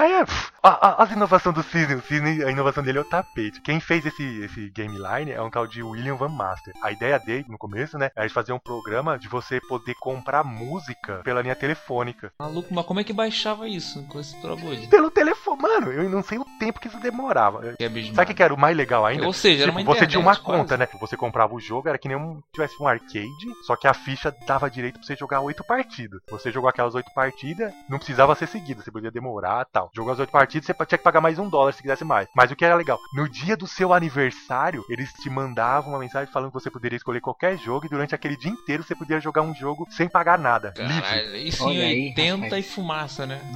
S1: as inovações do Cisne, a inovação dele é o tapete. Quem fez esse Game Line é um tal de William Van Master. A ideia dele, no começo, né, era de fazer um programa de você poder comprar música pela linha telefônica.
S4: Maluco, mas como é que baixava isso com esse trouble?
S1: Pelo telefone, Mano, eu não sei o tempo que isso demorava.
S4: Sabe
S1: o que era o mais legal ainda?
S4: Ou seja, era uma internet,
S1: você tinha uma conta,
S4: quase.
S1: né? Você comprava o jogo, era que nem tivesse um arcade, só que a ficha dava direito pra você jogar 8 partidas. Você jogou aquelas 8 partidas, não precisava ser seguida, você podia demorar e tal. Jogou as 8 partidas, você tinha que pagar mais $1 se quisesse mais. Mas o que era legal, no dia do seu aniversário, eles te mandavam uma mensagem falando que você poderia escolher qualquer jogo e durante aquele dia inteiro você podia jogar um jogo sem pagar nada.
S4: Caralho,
S1: livre.
S4: Isso em 80 e fumaça, né?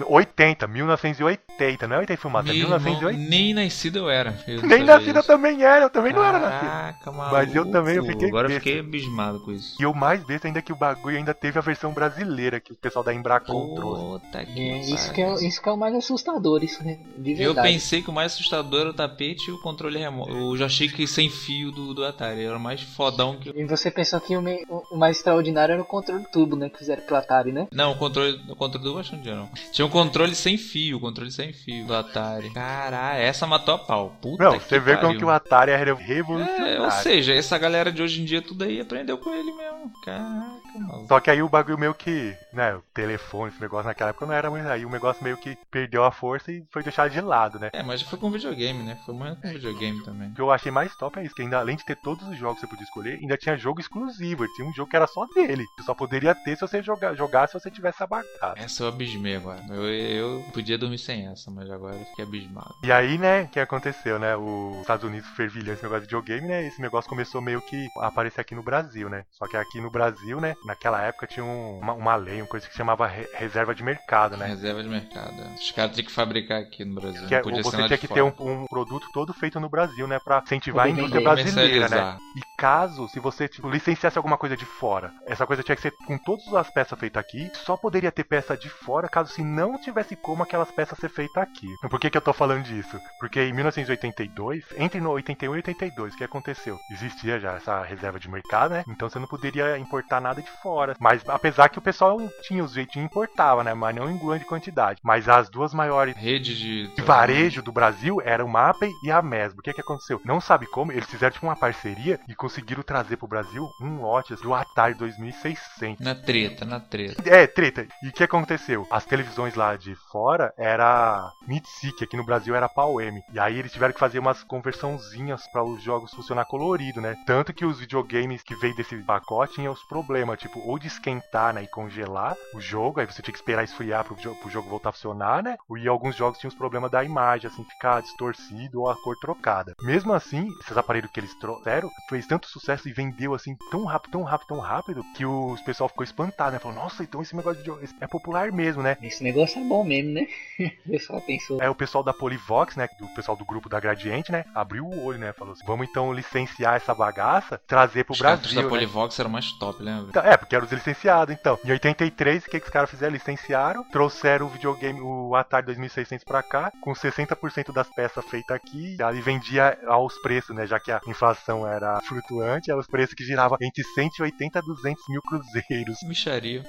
S1: 1980, não é 80 e fumaça, é 1980.
S4: Nem nascido eu era.
S1: Nem nascido eu também era, eu também não era nascido.
S4: Caraca, maluco.
S1: Mas eu também, eu fiquei
S4: Agora eu
S1: besta.
S4: fiquei abismado com isso.
S1: E o mais besta ainda é que o bagulho ainda teve a versão brasileira que o pessoal da Embracon trouxe.
S4: Puta que
S3: Isso que é o mais assustador, isso, né? De verdade.
S4: Eu pensei que o mais assustador era o tapete e o controle remoto. O joystick sem fio do Atari. Era o mais fodão que...
S3: E você pensou que o mais extraordinário era o controle turbo, né? Que fizeram pro Atari, né?
S4: Não, o controle do bastante não. Tinha um controle sem fio do Atari. Caralho, essa matou a pau. Puta
S1: não,
S4: que
S1: você vê como que o Atari é revolucionário.
S4: ou seja, essa galera de hoje em dia tudo aí aprendeu com ele mesmo. Caraca, mano.
S1: Só que aí o bagulho meio que, né, o telefone, esse negócio naquela época não era muito. Aí o negócio meio que perdeu a força e foi deixado de lado, né?
S4: Mas foi com videogame, né? Foi muito com videogame também.
S1: O que eu achei mais top é isso, que ainda, além de ter todos os jogos que você podia escolher, ainda tinha jogo exclusivo. Tinha um jogo que era só dele. Você só poderia ter se você jogasse se você tivesse abacado.
S4: Essa eu abismei agora. Eu podia dormir sem essa, mas agora eu fiquei abismado.
S1: E aí, né, o que aconteceu, né? Os Estados Unidos fervilhando esse negócio de videogame, né? Esse negócio começou meio que a aparecer aqui no Brasil, né? Só que aqui no Brasil, né, naquela época tinha uma lei, uma coisa que se chamava reserva de mercado, né?
S4: Reserva de mercado. Os caras tinham que fabricar aqui no Brasil.
S1: Que você tinha que ter um produto todo feito no Brasil, né? Pra incentivar a indústria brasileira, né? E caso, se você licenciasse alguma coisa de fora, essa coisa tinha que ser com todas as peças feitas aqui, só poderia ter peça de fora caso se não tivesse como aquelas peças ser feitas aqui. Por que eu tô falando disso? Porque em 1982, entre no 81 e 82, o que aconteceu? Existia já essa reserva de mercado, né? Então você não poderia importar nada de fora. Mas apesar que o pessoal tinha os jeitinhos e importava, né? Mas não em grande quantidade. Mas as duas maiores
S4: redes de
S1: varejo do Brasil eram o Mapei e a Mesbla. O que aconteceu? Não sabe como, eles fizeram tipo uma parceria e conseguiram trazer pro Brasil um lote do Atari 2600.
S4: Na treta.
S1: Treta. E o que aconteceu? As televisões lá de fora era Mitsubishi, aqui no Brasil era Pau-M. E aí eles tiveram que fazer umas conversãozinhas para os jogos funcionar colorido, né? Tanto que os videogames que veio desse pacote tinham os problemas, tipo, ou de esquentar, né, e congelar o jogo, aí você tinha que esperar esfriar pro jogo voltar a funcionar, né? E alguns jogos tinham os problemas da imagem, assim, ficar distorcido ou a cor trocada. Mesmo assim, esses aparelhos que eles trouxeram fez tanto sucesso e vendeu, assim, tão rápido, que o pessoal ficou espantado, né? Falou, nossa, então esse negócio de é popular mesmo, né?
S3: Esse negócio é bom mesmo, né? O pessoal pensou.
S1: O pessoal da Polivox, né? O pessoal do grupo da Gradiente, né? Abriu o olho, né? Falou assim, vamos então licenciar essa bagaça, trazer pro Brasil.
S4: Os da Polivox eram mais top, lembra?
S1: Então, porque eram os licenciados, então. Em 83, o que os caras fizeram? Licenciaram, trouxeram o videogame, o Atari 2600 pra cá, com 60% das peças feitas aqui, e vendia aos preços, né? Já que a inflação era flutuante, os preços que giravam entre 180 a 200 mil cruzeiros.
S4: Micharia.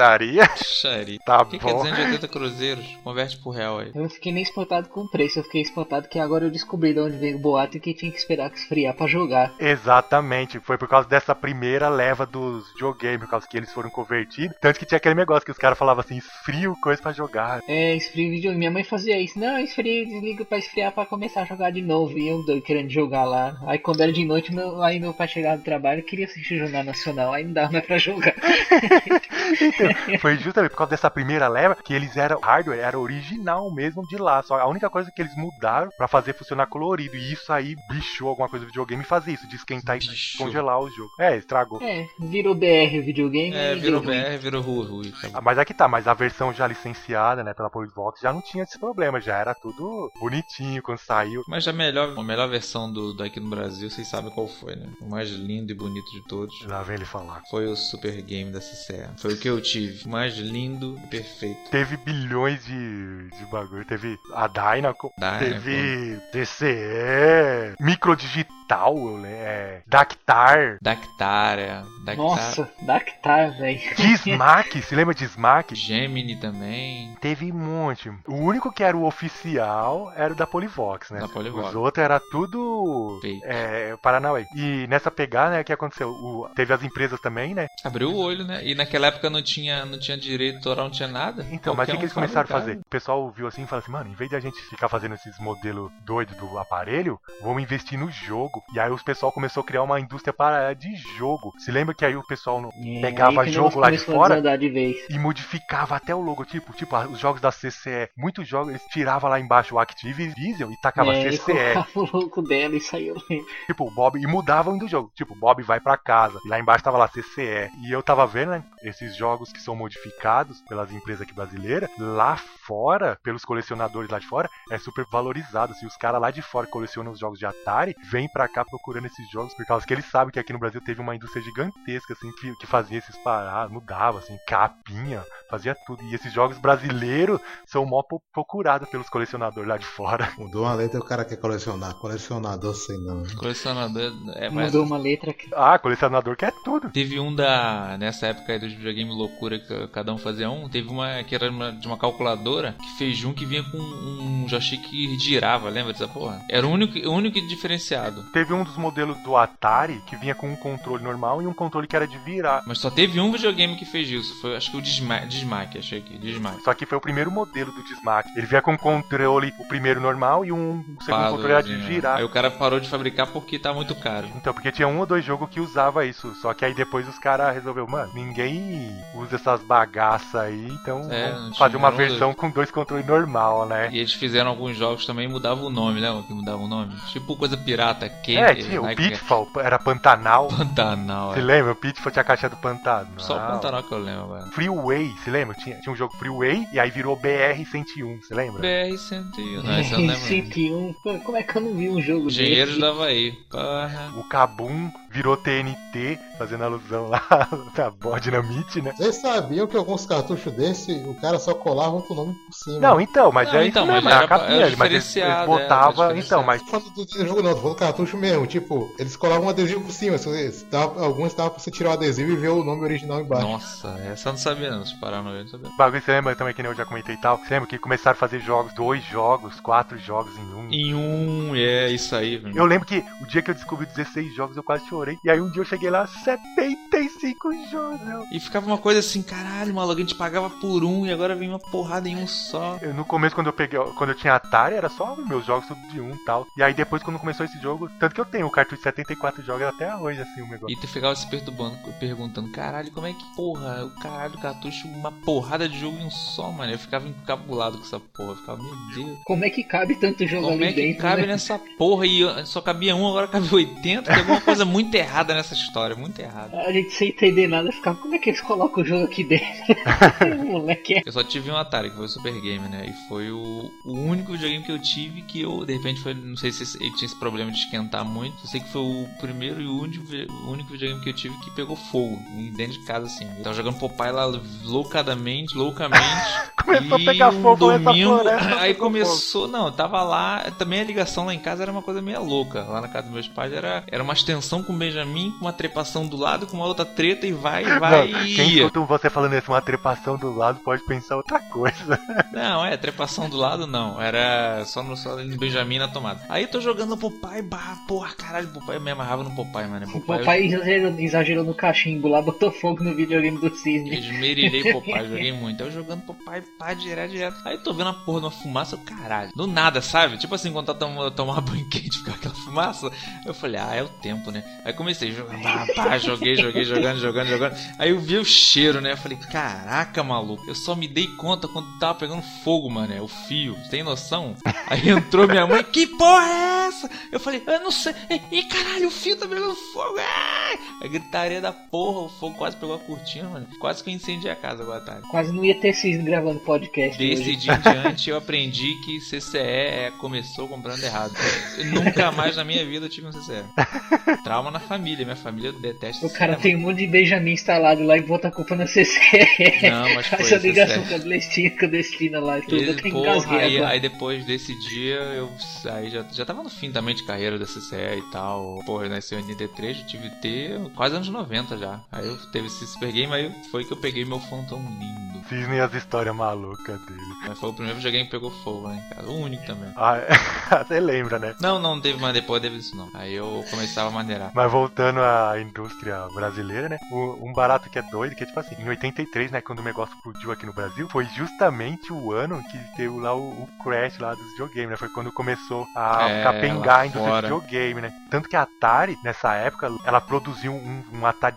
S1: Tá
S4: que
S1: bom.
S4: Que é 280 cruzeiros? Converte por real aí.
S3: Eu não fiquei nem espantado com o preço, eu fiquei espantado que agora eu descobri de onde veio o boato e que tinha que esperar esfriar pra jogar.
S1: Exatamente, foi por causa dessa primeira leva dos videogames, por causa que eles foram convertidos. Tanto que tinha aquele negócio que os caras falavam assim, esfria coisa pra jogar.
S3: Esfria o videogame. Minha mãe fazia isso. Não, esfria, desliga pra esfriar pra começar a jogar de novo. E eu doido querendo jogar lá. Aí quando era de noite, meu pai chegava do trabalho e queria assistir o Jornal Nacional. Aí não dava mais pra jogar.
S1: Então, foi justamente por causa dessa primeira leva que eles eram, hardware era original mesmo de lá. Só a única coisa que eles mudaram pra fazer funcionar colorido. E isso aí bichou alguma coisa do videogame e fazer isso, de esquentar e congelar o jogo. Estragou.
S3: Virou BR o videogame.
S4: Virou BR, virou Rui.
S1: Mas aqui tá, mas a versão já licenciada, né, pela Polivox já não tinha esse problema, já era tudo bonitinho quando saiu.
S4: Mas a melhor versão daqui no Brasil, vocês sabem qual foi, né? O mais lindo e bonito de todos.
S1: Lá vem ele falar.
S4: Foi o Super Game da CCE. Foi o que eu tive. O mais lindo e perfeito.
S1: Teve bilhões de bagulho. Teve a Dynacon, teve DCE, Microdigital, Dactar.
S3: Nossa, Dactar, velho.
S1: Smack, se lembra de Smack?
S4: Gemini também.
S1: Teve um monte. O único que era o oficial era o da Polivox, né?
S4: Da Polivox.
S1: Os outros era tudo
S4: fake.
S1: Paranauê. E nessa pegada, né, o que aconteceu? Teve as empresas também, né?
S4: Abriu o olho, né? E naquela época não tinha direito autoral, não tinha nada.
S1: Então, mas o que eles começaram a fazer? O pessoal viu assim e falou assim, mano, em vez de a gente ficar fazendo esses modelos doidos do aparelho, vamos investir no jogo. E aí o pessoal começou a criar uma indústria de jogo. Se lembra que aí o pessoal pegava jogo lá de fora e modificava até o logotipo? Tipo, os jogos da CCE, muitos jogos, eles tiravam lá embaixo o Activision e tacava CCE.
S3: O louco dela e saiu.
S1: Tipo, o Bob, e mudavam do jogo. Tipo, Bob vai pra casa. E lá embaixo tava lá CCE. E eu tava vendo, né, esses jogos que são modificados pelas empresas aqui brasileiras, lá fora, pelos colecionadores lá de fora, é super valorizado. Se os caras lá de fora colecionam os jogos de Atari, vêm pra cá procurando esses jogos, por causa que eles sabem que aqui no Brasil teve uma indústria gigantesca, assim, que fazia esses paradas, mudava, assim, capinha, fazia tudo. E esses jogos brasileiros são mó procurados pelos colecionadores lá de fora.
S2: Mudou uma letra e o cara quer colecionar. Colecionador, sei não.
S4: Colecionador
S3: mudou uma letra que...
S1: Colecionador quer tudo.
S4: Teve nessa época aí dos videogame loucura, que cada um fazia um, teve uma que era de uma calculadora que fez um que vinha com um joystick que girava, lembra dessa porra? Era o único diferenciado.
S1: Teve um dos modelos do Atari que vinha com um controle normal e um controle que era de virar.
S4: Mas só teve um videogame que fez isso, foi acho que o Dismac,
S1: Só que foi o primeiro modelo do Dismac. Ele vinha com um controle, o primeiro normal e o segundo controle era de virar.
S4: Aí o cara parou de fabricar porque tá muito caro.
S1: Então, porque tinha 1 ou 2 jogos que usava isso, só que aí depois os caras resolveu, mano, ninguém usa essas bagaças aí, então vamos fazer uma versão com 2 controles normal, né?
S4: E eles fizeram alguns jogos também e mudavam o nome, lembra que mudavam o nome? Tipo coisa pirata,
S1: tinha o Pitfall, era Pantanal.
S4: Você
S1: lembra? O Pitfall tinha a caixa do Pantanal.
S4: Só o Pantanal que eu lembro, velho.
S1: Freeway, você lembra? Tinha um jogo Freeway e aí virou BR-101, você lembra?
S4: BR-101, não, esse eu não lembro.
S3: 101, como é que eu não vi um jogo desse?
S4: Engenheiros do Havaí. Porra.
S1: O Kabum virou TNT, fazendo alusão lá da Dinamite, né?
S2: Vocês sabiam que alguns cartuchos desse, o cara só colava outro nome por cima?
S1: Não, então, mas é isso mesmo,
S4: era
S1: capinha, mas eles botavam, então, mas...
S2: Não tô falando do jogo não, tô falando do cartucho mesmo, tipo, eles colavam um adesivo por cima, alguns davam pra você tirar o adesivo e ver o nome original embaixo.
S4: Nossa, essa eu não sabia não, se parar no meio, não sabia.
S1: Bagulho, você lembra também que nem eu já comentei e tal, você lembra que começaram a fazer jogos, 2 jogos, 4 jogos em um?
S4: Isso aí, velho.
S1: Eu lembro que o dia que eu descobri 16 jogos eu quase chorei, e aí um dia eu cheguei lá, 75 jogos, meu.
S4: E ficava uma coisa assim, caralho, maluco, a gente pagava por um e agora vem uma porrada em um só.
S1: No começo, quando eu tinha Atari, era só meus jogos tudo de um e tal. E aí depois, quando começou esse jogo, tanto que eu tenho o cartucho de 74 jogos até hoje, assim, o negócio.
S4: E tu ficava se perguntando, caralho, como é que, porra, o caralho do cartucho, uma porrada de jogo em um só, mano. Eu ficava encabulado com essa porra, eu ficava, meu Deus.
S3: Como é que cabe tanto jogo ali dentro?
S4: Como é que cabe nessa porra? E só cabia um, agora cabe 80. Tem alguma coisa muito errada nessa história, muito errada.
S3: A gente sem entender nada, ficava, como é que eles colocam o jogo aqui dentro? Moleque.
S4: Eu só tive um Atari, que foi o Super Game, né? E foi o único videogame que eu tive que eu, de repente, não sei se ele tinha esse problema de esquentar muito. Eu sei que foi o primeiro e o único videogame que eu tive que pegou fogo dentro de casa, assim. Eu tava jogando Popeye lá loucamente.
S1: Começou a pegar fogo nessa
S4: floresta. Aí começou, não, eu tava lá. Também a ligação lá em casa era uma coisa meio louca. Lá na casa dos meus pais era uma extensão com o Benjamin, com uma trepação do lado, com uma outra treta e vai.
S1: Quem escuta você falando isso, uma trepação do lado, pode pensar outra coisa.
S4: Não, trepação do lado não. Era só no Benjamin na tomada. Aí eu tô jogando Popeye, porra, caralho, Popeye, eu me amarrava no Popeye, mano.
S3: Popeye exagerou no cachimbo lá, botou fogo no videogame do Cisne.
S4: Esmerilhei Popeye, joguei muito. Aí eu jogando Popeye, direto. Aí eu tô vendo a porra de uma fumaça, caralho. Do nada, sabe? Tipo assim, quando eu tomava banho quente, ficava aquela fumaça. Eu falei, é o tempo, né? Aí comecei a jogar, joguei, jogando. Aí eu vi o cheiro, né? Eu falei, caraca, maluco. Eu só me dei conta quando tava pegando fogo, mano. O fio, tem noção? Aí entrou minha mãe, que porra é essa? Eu falei, eu não sei. Ih, caralho, o fio tá pegando fogo. A gritaria da porra, o fogo quase pegou a cortina, mano. Quase que eu incendiei a casa agora à tarde.
S3: Quase não ia ter Cisne gravando podcast.
S4: Desse dia em diante eu aprendi que CCE começou comprando errado. Nunca mais na minha vida eu tive um CCE. Trauma na família, minha família detesta.
S3: O cara tem um monte de Benjamin instalado lá e bota a culpa na CCE.
S4: Não, mas foi
S3: essa ligação clandestina lá, tudo tem que
S4: aí depois desse dia, eu aí já tava no fim também de carreira da CCE e tal. Porra, eu nasci em 83, eu tive que ter quase anos 90 já. Aí eu teve esse Super Game, aí foi que eu peguei meu Phantom lindo.
S1: Cisne as histórias malucas dele.
S4: Mas foi o primeiro videogame que pegou fogo lá em casa. O único também.
S1: Você lembra, né?
S4: Não teve mais depois disso não. Aí eu começava a maneirar.
S1: Mas voltando à indústria brasileira, né? Um barato que é doido, que é tipo assim, em 83, né? Quando o negócio explodiu aqui no Brasil, foi justamente o ano que teve lá o crash lá dos videogames, né? Foi quando começou a capengar a indústria de videogame, né? Tanto que a Atari, nessa época, ela produziu um Atari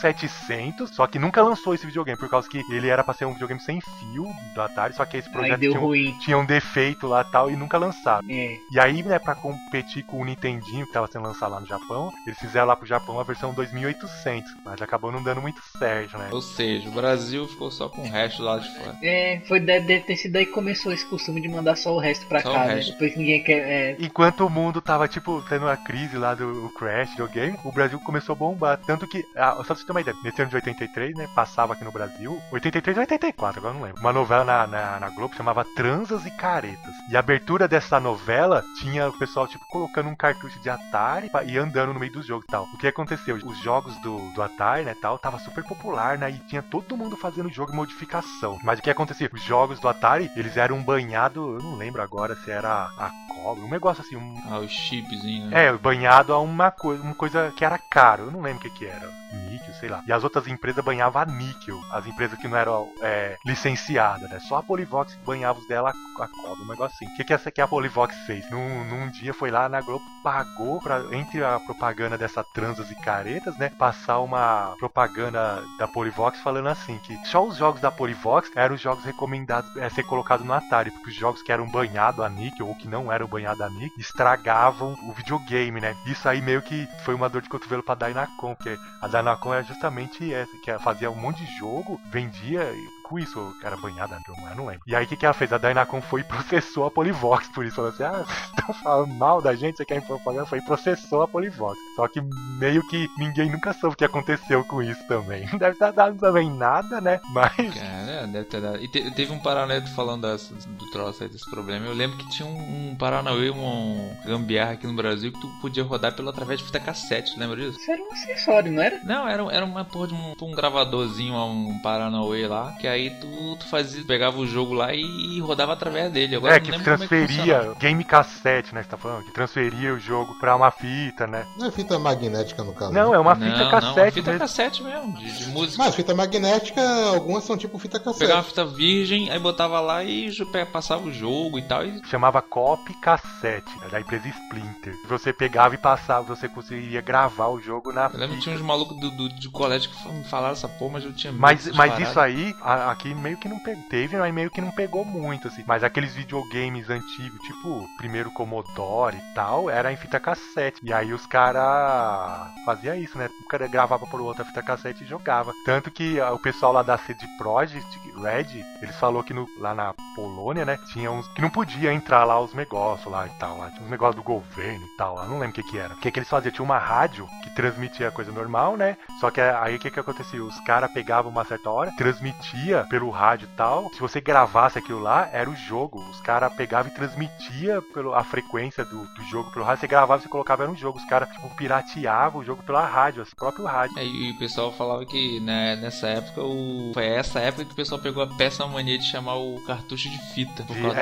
S1: 2700, só que nunca lançou esse videogame, por causa que ele era pra ser um videogame sem fio do Atari, só que esse projeto tinha um defeito lá e tal, e nunca lançaram. E aí, né, pra competir com o Nintendinho, que tava sendo lançado lá no Japão, eles fizeram lá pro Japão a versão 2800, mas acabou não dando muito certo, né?
S4: Ou seja, o Brasil ficou só com o resto lá de fora.
S3: Deve ter sido daí que começou esse costume de mandar só o resto pra cá, né? Depois ninguém quer...
S1: Enquanto o mundo tava, tipo, tendo uma crise lá do crash, videogame, o Brasil começou a bombar, tanto que, só pra você ter uma ideia, nesse ano de 83, né, passava aqui no Brasil, 83 ou 84, agora não lembro, uma novela na Globo chamava Transas e Caretas. E a abertura dessa novela tinha o pessoal, tipo, colocando um cartucho de Atari e andando no meio dos jogos e tal. O que aconteceu? Os jogos do Atari, né, tal, tava super popular, né, e tinha todo mundo fazendo jogo e modificação. Mas o que acontecia? Os jogos do Atari, eles eram banhados, eu não lembro agora se era a cobre, um negócio assim,
S4: os chipzinhos, né?
S1: Banhado a uma coisa que era caro, eu não lembro o que era. Níquel, sei lá. E as outras empresas banhavam a níquel, as empresas que não eram licenciadas, né? Só a Polivox banhava os dela a cobre, um negócio assim. O que a Polivox fez? Num dia foi lá na Globo, pagou pra, entre a propaganda dessa Transas e Caretas, né, passar uma propaganda da Polivox falando assim, que só os jogos da Polivox eram os jogos recomendados a ser colocados no Atari, porque os jogos que eram banhados a níquel ou que não eram banhados a níquel estragavam o videogame, né? Isso aí meio que foi uma dor de cotovelo pra Dynacon, porque a Dynacon era justamente essa, que ela fazia um monte de jogo, vendia com isso, que era banhada, eu não lembro. E aí o que ela fez? A Dynacon foi e processou a Polivox por isso. Falou assim, vocês estão falando mal da gente, você quer propaganda? Foi e processou a Polivox. Só que meio que ninguém nunca soube o que aconteceu com isso também. Não deve ter dado também nada, né? Mas...
S4: deve ter dado. E teve um Paranauê falando do troço aí, desse problema. Eu lembro que tinha um Paranauê, um gambiarra aqui no Brasil, que tu podia rodar através de fita cassete, lembra disso?
S3: Isso era um acessório, não era?
S4: Não, era uma porra de um gravadorzinho, um Paranauê lá, que aí tu fazia, pegava o jogo lá e rodava através dele. Agora
S1: que transferia game cassete, né, que você tá falando? Que transferia o jogo pra uma fita, né?
S2: Não é fita magnética no caso.
S1: Não, é uma fita cassete.
S4: Não, fita cassete mesmo, de música.
S2: Mas fita magnética, algumas são tipo fita cassete.
S4: Pegava uma fita virgem, aí botava lá e passava o jogo e tal.
S1: Chamava Copy Cassete, da empresa Splinter. Você pegava e passava, você conseguiria gravar o jogo na fita.
S4: Eu lembro que tinha uns malucos de colégio que me falaram essa porra, mas eu tinha medo.
S1: Mas isso aí, aqui meio que não teve, mas meio que não pegou muito, assim. Mas aqueles videogames antigos, tipo, primeiro Commodore e tal, era em fita cassete. E aí os caras faziam isso, né? O cara gravava por outra fita cassete e jogava. Tanto que o pessoal lá da CD Projekt Red, eles falou que lá na Polônia, né, tinha uns que não podia entrar lá os negócios lá e tal, lá. Tinha uns negócios do governo e tal, lá. Não lembro o que era. O que eles faziam? Tinha uma rádio que transmitia a coisa normal, né? Só que aí o que acontecia? Os caras pegavam uma certa hora, transmitia pelo rádio e tal. Se você gravasse aquilo lá, era o jogo. Os caras pegavam e transmitia a frequência do jogo pelo rádio. Você gravava, você colocava, era um jogo. Os caras, tipo, pirateavam o jogo pela rádio, o próprio rádio.
S4: E o pessoal falava que, né, nessa época, foi essa época que o pessoal pegou a péssima mania de chamar o cartucho de fita.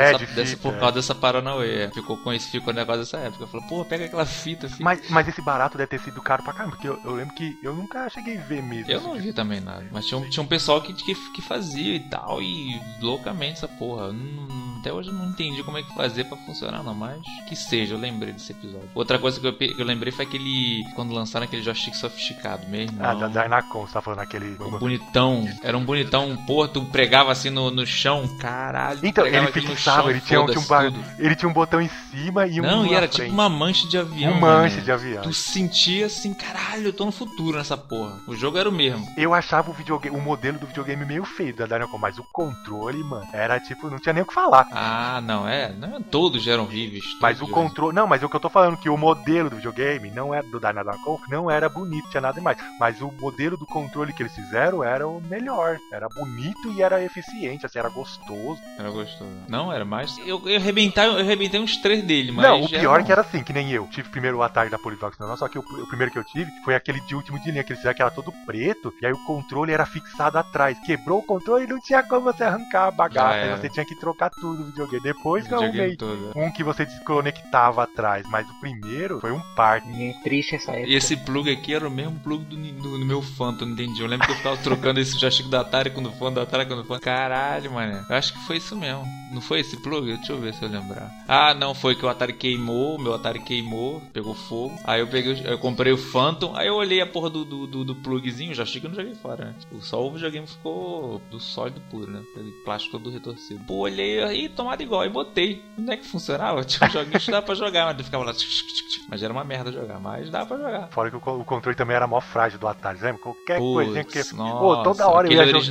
S4: Por causa dessa Paranauê. Ficou conhecido o negócio dessa época. Falou, pô, pega aquela fita.
S1: Mas esse barato deve ter sido caro pra caramba, porque eu lembro que eu nunca cheguei a ver mesmo.
S4: Eu não vi também nada. Mas tinha um pessoal que fazia e tal, e loucamente essa porra. Até hoje eu não entendi como é que fazer pra funcionar, não. Mas que seja, eu lembrei desse episódio. Outra coisa que eu lembrei foi quando lançaram aquele joystick sofisticado mesmo.
S1: Da Dynacon, você tá falando aquele.
S4: Bonitão. Era um bonitão, porra, tu pregava assim no chão, caralho.
S1: Então, ele fixava, ele tinha um botão em cima e
S4: Não, e era tipo uma manche de avião.
S1: De avião.
S4: Tu sentia assim, caralho, eu tô no futuro nessa porra. O jogo era o mesmo.
S1: Eu achava o modelo do videogame meio feio da Dynacon, mas o controle, mano, era tipo, não tinha nem o que falar.
S4: Ah, não, todos eram horríveis.
S1: Mas o controle... Não, mas o que eu tô falando, que o modelo do videogame não era do Dynamicon, não era bonito, tinha nada demais. Mas o modelo do controle que eles fizeram era o melhor. Era bonito e era eficiente, assim, era gostoso.
S4: Era gostoso. Não, era mais... Eu arrebentei uns 3 dele, mas...
S1: Não, o pior é que era assim, que nem eu. Tive primeiro o Atari da Polivox, não, só que o primeiro que eu tive foi aquele de último de linha, que eles fizeram, que era todo preto, e aí o controle era fixado atrás. Quebrou o controle e não tinha como você arrancar a bagaça, aí você tinha que trocar tudo no videogame. Depois que eu arrumei um que você desconectava atrás, mas o primeiro foi um party.
S3: É triste essa época.
S4: E esse plug aqui era o mesmo plug do meu Phantom, não entendi. Eu lembro que eu ficava trocando esse joystick da Atari quando o Phantom, da Atari quando o Phantom. Caralho, mano. Eu acho que foi isso mesmo. Não foi esse plug? Deixa eu ver se eu lembrar. Ah, não, foi que o Atari queimou, meu Atari queimou, pegou fogo. Aí eu comprei o Phantom, aí eu olhei a porra do plugzinho, o joystick eu não joguei fora, né? Só o videogame ficou do sólido puro, né? Aquele plástico todo retorcido. Pô, olhei aí, tomada igual, e botei. Não é que funcionava? Tinha um joguinho que dava pra jogar, mas ficava lá. Mas era uma merda jogar, mas dava pra jogar.
S1: Fora que o controle também era mó frágil do Atari, lembra? Qualquer coisinha que...
S4: Nossa,
S1: toda hora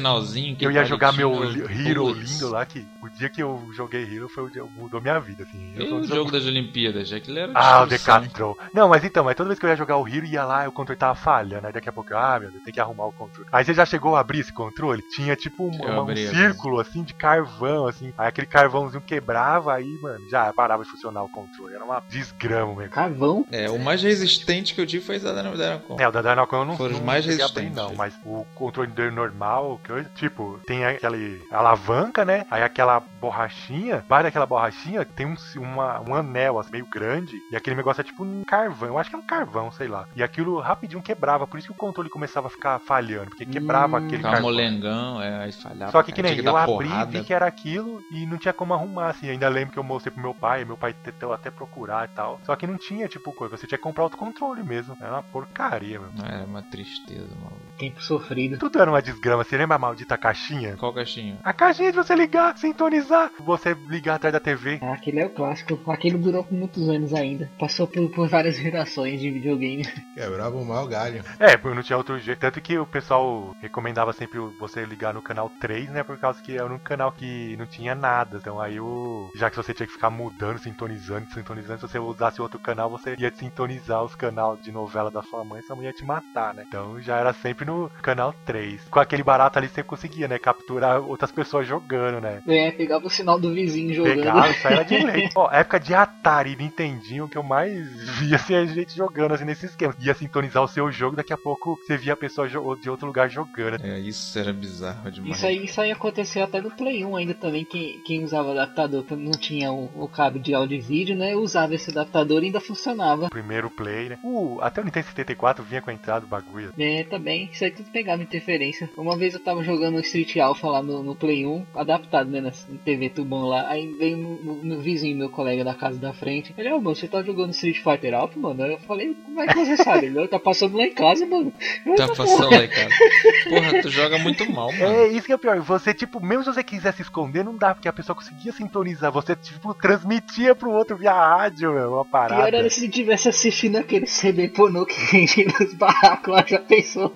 S4: eu
S1: ia jogar meu Hero lindo lá, que o dia que eu joguei Hero foi o dia que mudou minha vida, assim.
S4: E o jogo das Olimpíadas, já que ele era
S1: o Decathlon. Não, mas toda vez que eu ia jogar o Hero, ia lá e o controle tava falhando, aí daqui a pouco, meu Deus, tem que arrumar o controle. Aí você já chegou a abrir esse controle? Tinha tipo um círculo, assim, de carvão, assim. Aí aquele carvãozinho quebrava, aí, mano, já parava de funcionar o controle. Era uma desgrama mesmo.
S3: Carvão?
S4: O mais resistente que eu tive foi esse da Dynamicon.
S1: O da Dynamicon eu não
S4: foram os mais resistentes.
S1: Não, mas o controle dele normal, tipo, tem aquela alavanca, né? Aí aquela borrachinha, embaixo daquela borrachinha tem um anel, assim, meio grande, e aquele negócio é tipo um carvão, eu acho que é um carvão, sei lá. E aquilo rapidinho quebrava, por isso que o controle começava a ficar falhando, porque quebrava aquele carvão.
S4: Molengão, aí falhava.
S1: Só que nem eu abri, vi que era aquilo e não tinha como arrumar, assim. Ainda lembro que eu mostrei pro meu pai tentou até procurar e tal. Só que não tinha, tipo, coisa, você tinha que comprar outro controle mesmo. Era uma porcaria, meu.
S4: Era uma tristeza, maluco.
S3: Tempo sofrido.
S1: Tudo era uma desgrama. Você lembra a maldita caixinha?
S4: Qual caixinha?
S1: A caixinha de você ligar, sintonizar, você ligar atrás da TV.
S3: Aquele é o clássico. Aquele durou por muitos anos ainda. Passou por várias gerações de videogame.
S2: Quebrava o mau galho.
S1: Porque não tinha outro jeito. Tanto que o pessoal recomendava sempre você ligar no canal 3, né? Por causa que era um canal que não tinha nada. Então aí já que você tinha que ficar mudando, sintonizando, se você usasse outro canal, você ia sintonizar os canais de novela da sua mãe ia te matar, né? Então já era sempre no canal 3. Com aquele barato ali você conseguia, né? Capturar outras pessoas jogando, né?
S3: Pegava o sinal do vizinho jogando.
S1: Pegava, isso era de lei. Época de Atari e Nintendinho, que eu mais via assim, a gente jogando assim nesse esquema. Ia sintonizar o seu jogo, daqui a pouco você via a pessoa de outro lugar jogando.
S4: Isso era bizarro demais.
S3: Isso aí aconteceu até no Play 1 ainda também. Quem usava adaptador, não tinha o cabo de áudio e vídeo, né? Eu usava esse adaptador e ainda funcionava.
S1: Primeiro Play, né? Até o Nintendo 74 vinha com a entrada do bagulho.
S3: Também. Isso aí tudo pegava interferência. Uma vez eu tava jogando Street Alpha lá no Play 1, adaptado, né? Na TV tubão lá. Aí veio meu vizinho, meu colega da casa da frente. Ele, mano, você tá jogando Street Fighter Alpha, mano? Eu falei, como é que você sabe? Ele, tá passando lá em casa, mano.
S4: Tá passando lá em casa. Porra, tu joga muito mal, mano.
S1: Isso que é o pior. Você, tipo, mesmo se você quiser se esconder, não dá, porque a pessoa conseguia sintonizar. Você, tipo, transmitia pro outro via rádio, meu, uma parada.
S3: Pior era se tivesse assistindo aquele CD pornô que vende nos barracos lá, já pensou?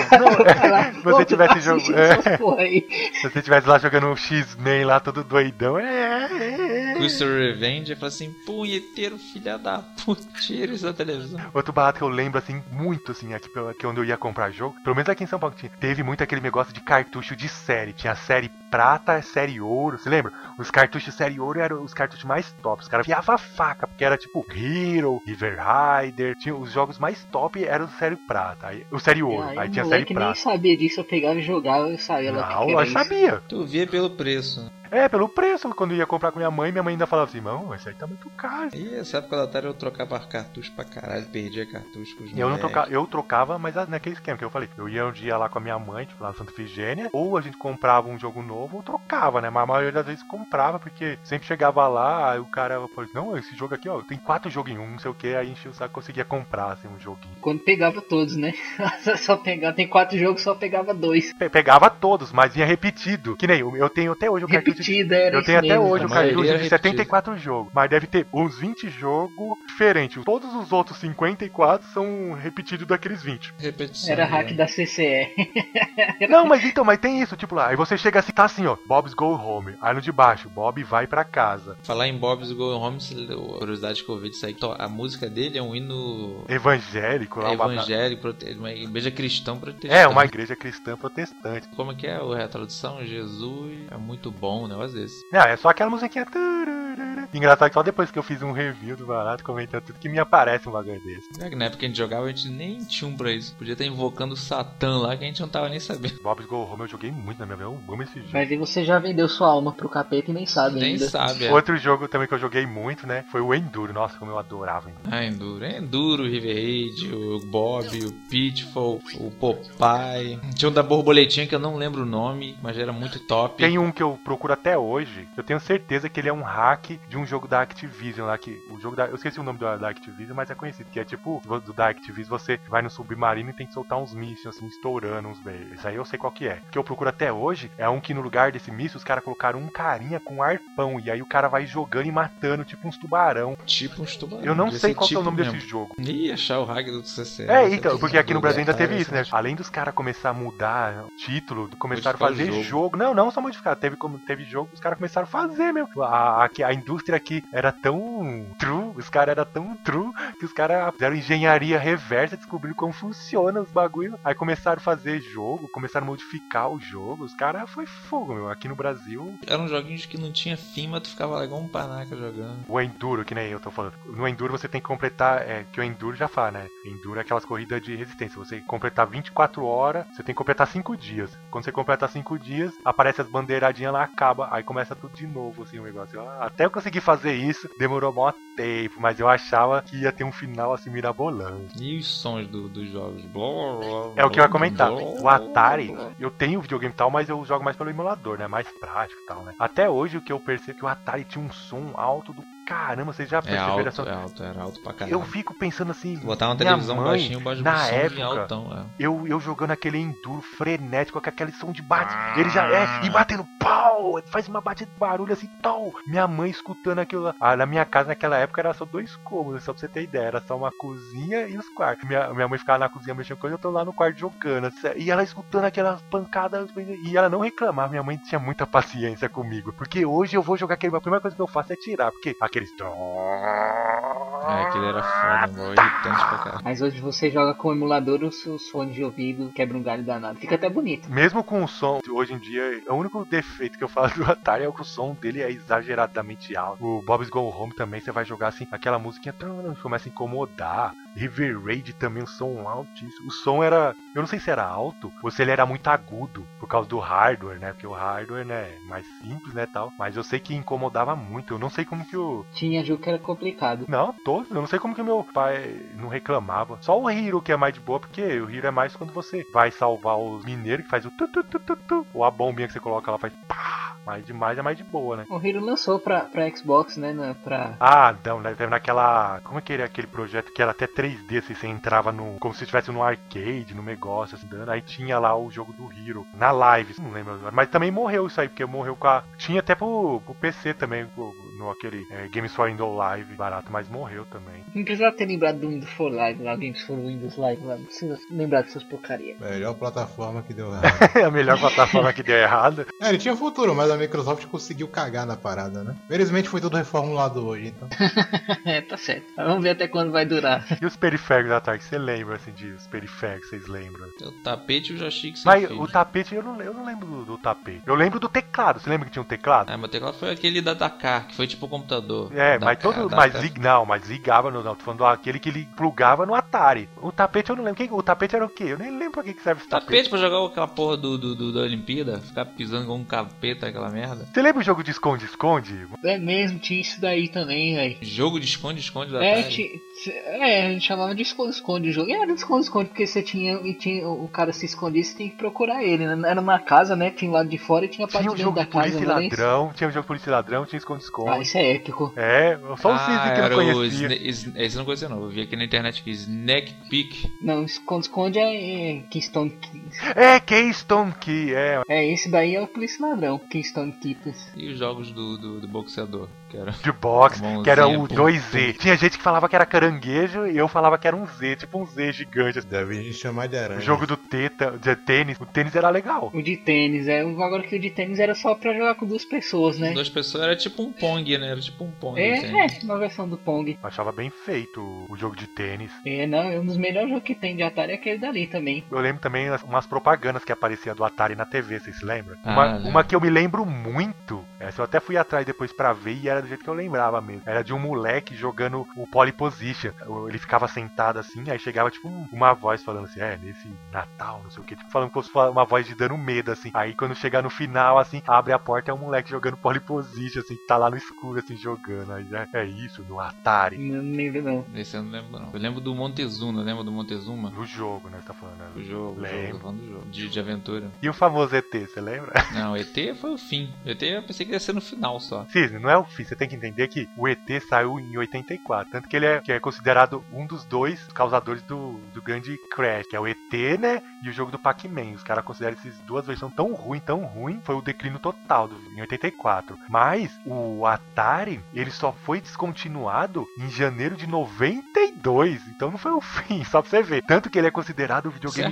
S1: Se você tivesse jogando. Se você tivesse lá jogando um X-Men lá, todo doidão.
S4: Crystal Revenge, eu falo assim, punheteiro, filha da puta, tira isso da televisão.
S1: Outro barato que eu lembro, assim, muito, assim, aqui onde eu ia comprar jogo, pelo menos aqui em São Paulo, teve muito aquele negócio de cartucho de série. Tinha série prata, série ouro, você lembra? Os cartuchos série ouro eram os cartuchos mais top. Os caras fiavam a faca, porque era tipo Hero, River Rider. Tinha os jogos mais top eram o série prata. Aí, o série ouro. Aí tinha série prata.
S3: Eu nem sabia disso, eu pegava e jogava, eu sabia lá.
S1: Não, eu sabia.
S4: Tu via pelo preço.
S1: Pelo preço. Quando eu ia comprar com minha mãe ainda falava assim, não, esse aí tá muito caro.
S4: E essa época da Atari eu trocava cartucho pra caralho, perdia cartucho com os
S1: eu trocava, mas naquele esquema que eu falei. Eu ia um dia lá com a minha mãe, tipo, lá na Santa Efigênia, ou a gente comprava um jogo novo ou trocava, né? Mas a maioria das vezes comprava, porque sempre chegava lá, aí o cara falou assim, não, esse jogo aqui, tem 4 jogos em um, não sei o que, aí enchia o saco, conseguia comprar, assim, um joguinho.
S3: Quando pegava todos, né? Só pegava, tem 4 jogos, só pegava 2.
S1: Pegava todos, mas vinha repetido. Que nem eu tenho até hoje o cartucho
S3: repetida, era
S1: eu tenho até
S3: mesmo,
S1: hoje o cartucho de 74 jogos, mas deve ter uns 20 jogos diferentes. Todos os outros 54 são repetidos daqueles 20.
S3: Repetição, era hack da CCE.
S1: Não, mas tem isso, tipo lá, aí você chega assim, tá assim, ó, Bob's Go Home. Aí no de baixo, Bob vai pra casa.
S4: Falar em Bob's Go Home, a curiosidade que eu vi disso aí, a música dele é um hino
S1: evangélico, lá,
S4: evangélico, uma igreja cristã protestante.
S1: É, uma igreja cristã protestante.
S4: Como é que é a tradução? Jesus é muito bom, né? Às vezes.
S1: Não, é só aquela musiquinha. Engraçado que só depois que eu fiz um review do barato, comentando tudo, que me aparece um bagulho desse.
S4: É que na época que a gente jogava, a gente nem tinha um pra isso. Podia estar invocando o Satã lá, que a gente não tava nem sabendo.
S1: Bob's Go Home eu joguei muito na minha vida, eu amo esse jogo.
S3: Mas aí você já vendeu sua alma pro capeta e nem sabe ainda.
S4: Nem sabe, é.
S1: Outro jogo também que eu joguei muito, né, foi o Enduro. Nossa, como eu adorava Enduro.
S4: Enduro, River Raid, o Bob, o Pitfall, o Popeye. Tinha um da borboletinha que eu não lembro o nome, mas era muito top.
S1: Tem um que eu procuro até hoje, eu tenho certeza que ele é um hack de um jogo da Activision lá, que o jogo eu esqueci o nome da Activision, mas é conhecido, que é tipo, do da Activision, você vai no submarino e tem que soltar uns mísseis, assim, estourando uns beijos. Isso aí eu sei qual que é. O que eu procuro até hoje é um que no lugar desse míssil, os caras colocaram um carinha com um arpão, e aí o cara vai jogando e matando, tipo uns tubarão. Eu não sei qual que é o nome desse jogo.
S4: Ih, achar o hack do CC.
S1: Então, porque aqui no Brasil ainda teve isso, né? Além dos caras começar a mudar o título, começaram a fazer jogo. Não só modificar. Teve jogo, os caras começaram a fazer mesmo. A indústria aqui era tão true, os caras eram tão true, que os caras fizeram engenharia reversa, descobriram como funciona os bagulhos. Aí começaram a fazer jogo, começaram a modificar o jogo. Os caras foi fogo, meu. Aqui no Brasil...
S4: Eram joguinhos que não tinha fim, mas tu ficava lá igual um panaca jogando.
S1: O Enduro, que nem eu tô falando. No Enduro você tem que completar, que o Enduro já fala, né? Enduro é aquelas corridas de resistência. Você completar 24 horas, você tem que completar 5 dias. Quando você completar 5 dias, aparece as bandeiradinhas lá, acaba, aí começa tudo de novo, assim, o negócio. Até eu conseguir fazer isso, demorou mó tempo, mas eu achava que ia ter um final, assim, mirabolante.
S4: E os sons dos jogos?
S1: É o que eu ia comentar. O Atari, eu tenho videogame e tal, mas eu jogo mais pelo emulador, né? Mais prático e tal, né? Até hoje, o que eu percebo é que o Atari tinha um som alto do caramba, vocês já perceberam essa...
S4: Era alto pra caramba.
S1: Eu fico pensando assim,
S4: botar uma televisão baixinho,
S1: na época,
S4: altão,
S1: eu jogando aquele Enduro frenético, com aquele som de bate, ele já e batendo pau, faz uma batida de barulho assim, tal. Minha mãe escutando aquilo lá. Na minha casa naquela época era só 2 cômodos, só pra você ter ideia, era só uma cozinha e os quartos. Minha mãe ficava na cozinha mexendo coisa, eu tô lá no quarto jogando, e ela escutando aquelas pancadas, e ela não reclamava. Minha mãe tinha muita paciência comigo, porque hoje eu vou jogar aquele, a primeira coisa que eu faço é tirar, porque aqueles...
S4: aquele era foda, irritante pra caralho.
S3: Mas hoje você joga com o emulador, os seus fones de ouvido quebram um galho danado. Fica até bonito.
S1: Mesmo com o som, hoje em dia, o único defeito que eu falo do Atari é que o som dele é exageradamente alto. O Bob's Go Home também, você vai jogar assim, aquela musiquinha começa a incomodar. River Raid também, o som altíssimo. O som era, eu não sei se era alto ou se ele era muito agudo, por causa do hardware, né? Porque o hardware, né, é mais simples, né, tal. Mas eu sei que incomodava muito. Eu não sei como que o...
S3: Tinha jogo que era complicado.
S1: Não, todos. Eu não sei como que meu pai não reclamava. Só o Hero que é mais de boa, porque o Hero é mais quando você vai salvar os mineiros, que faz o tu, ou a bombinha que você coloca lá faz pá. Mas demais é mais de boa, né?
S3: O Hero lançou pra Xbox, né?
S1: Não, né? Teve naquela... Como é que era aquele projeto que era até 3D, assim, você entrava no... Como se estivesse no arcade, no negócio, assim, dando. Aí tinha lá o jogo do Hero. Na live, não lembro agora. Mas também morreu isso aí, porque morreu com a... Tinha até pro PC também, no aquele Games for Windows Live barato, mas morreu também.
S3: Não precisava ter lembrado do Windows for Live lá, Games for Windows Live lá. Não precisa lembrar dessas porcarias.
S2: Melhor plataforma que deu errado.
S1: A melhor plataforma que deu errado.
S2: Ele tinha futuro, mas a Microsoft conseguiu cagar na parada, né? Felizmente foi tudo reformulado hoje, então.
S3: Tá certo. Vamos ver até quando vai durar.
S1: E os periféricos da Target? Você lembra, assim, os periféricos, vocês lembram?
S4: O tapete eu já achei que você
S1: Mas
S4: fez.
S1: O tapete, eu não lembro do tapete. Eu lembro do teclado. Você lembra que tinha um teclado?
S4: Mas o teclado foi aquele da Dakar, que foi tipo o computador.
S1: Mas ligava no... Não, tô falando aquele que ele plugava no Atari. O tapete eu não lembro. O tapete era o quê? Eu nem lembro pra que serve esse tapete.
S4: Tapete pra jogar aquela porra da Olimpíada? Ficar pisando com um capeta, aquela merda.
S1: Você lembra o jogo de esconde-esconde?
S3: É mesmo, tinha isso daí também, velho.
S4: Jogo de esconde-esconde da Atari?
S3: A gente chamava de esconde-esconde o jogo. Era de esconde-esconde, porque você tinha o cara se escondia, você tinha que procurar ele, né? Era uma casa, né? Tinha lado de fora e tinha a parte dentro da casa.
S1: Tinha o jogo de polícia e ladrão, tinha esconde-esconde.
S3: Ah, isso é épico.
S1: Só o Cisne que não conhecia.
S4: Esse eu não conhecia não, eu vi aqui na internet que Snack Peek.
S3: Não, esconde-esconde é Keystone Key.
S1: Keystone Key,
S3: esse daí é o polícia e ladrão. Stone Kittens.
S4: E os jogos do boxeador, que era...
S1: De boxe, que era o 2Z. Tinha gente que falava que era caranguejo e eu falava que era um Z, tipo um Z gigante.
S2: Deve chamar de aranha.
S1: O jogo do tênis, o tênis era legal.
S3: O de tênis, agora que o de tênis era só pra jogar com 2 pessoas, né?
S4: 2 pessoas era tipo um Pong, né? Era tipo um Pong.
S3: Uma versão do Pong.
S1: Eu achava bem feito o jogo de tênis.
S3: Um dos melhores jogos que tem de Atari é aquele dali também.
S1: Eu lembro também umas propagandas que apareciam do Atari na TV, vocês se lembram? Uma que eu me lembro muito, essa eu até fui atrás depois pra ver e era do jeito que eu lembrava mesmo. Era de um moleque jogando o Pole Position. Ele ficava sentado assim, aí chegava tipo uma voz falando assim, nesse Natal, não sei o que, tipo falando como se fosse uma voz de dando medo, assim. Aí quando chegar no final, assim, abre a porta, é um moleque jogando Pole Position, assim, tá lá no escuro, assim, jogando. Aí é isso, no Atari.
S3: Não lembro não.
S4: Esse eu não lembro não. Eu lembro do Montezuma, lembra do Montezuma?
S1: Do jogo, né, você tá falando? Né?
S4: Do jogo, tô falando do jogo. De aventura.
S1: E o famoso ET, você lembra?
S4: Não, ET foi o fim. ET eu pensei que ia ser no final só.
S1: Cisne, não é o fim, você tem que entender que o ET saiu em 84, tanto que ele é considerado um dos 2 causadores do grande crash, que é o ET, né, e o jogo do Pac-Man. Os caras consideram essas 2 versões tão ruim, foi o declínio total em 84. Mas o Atari, ele só foi descontinuado em janeiro de 92, então não foi o fim, só pra você ver. Tanto que ele é considerado o videogame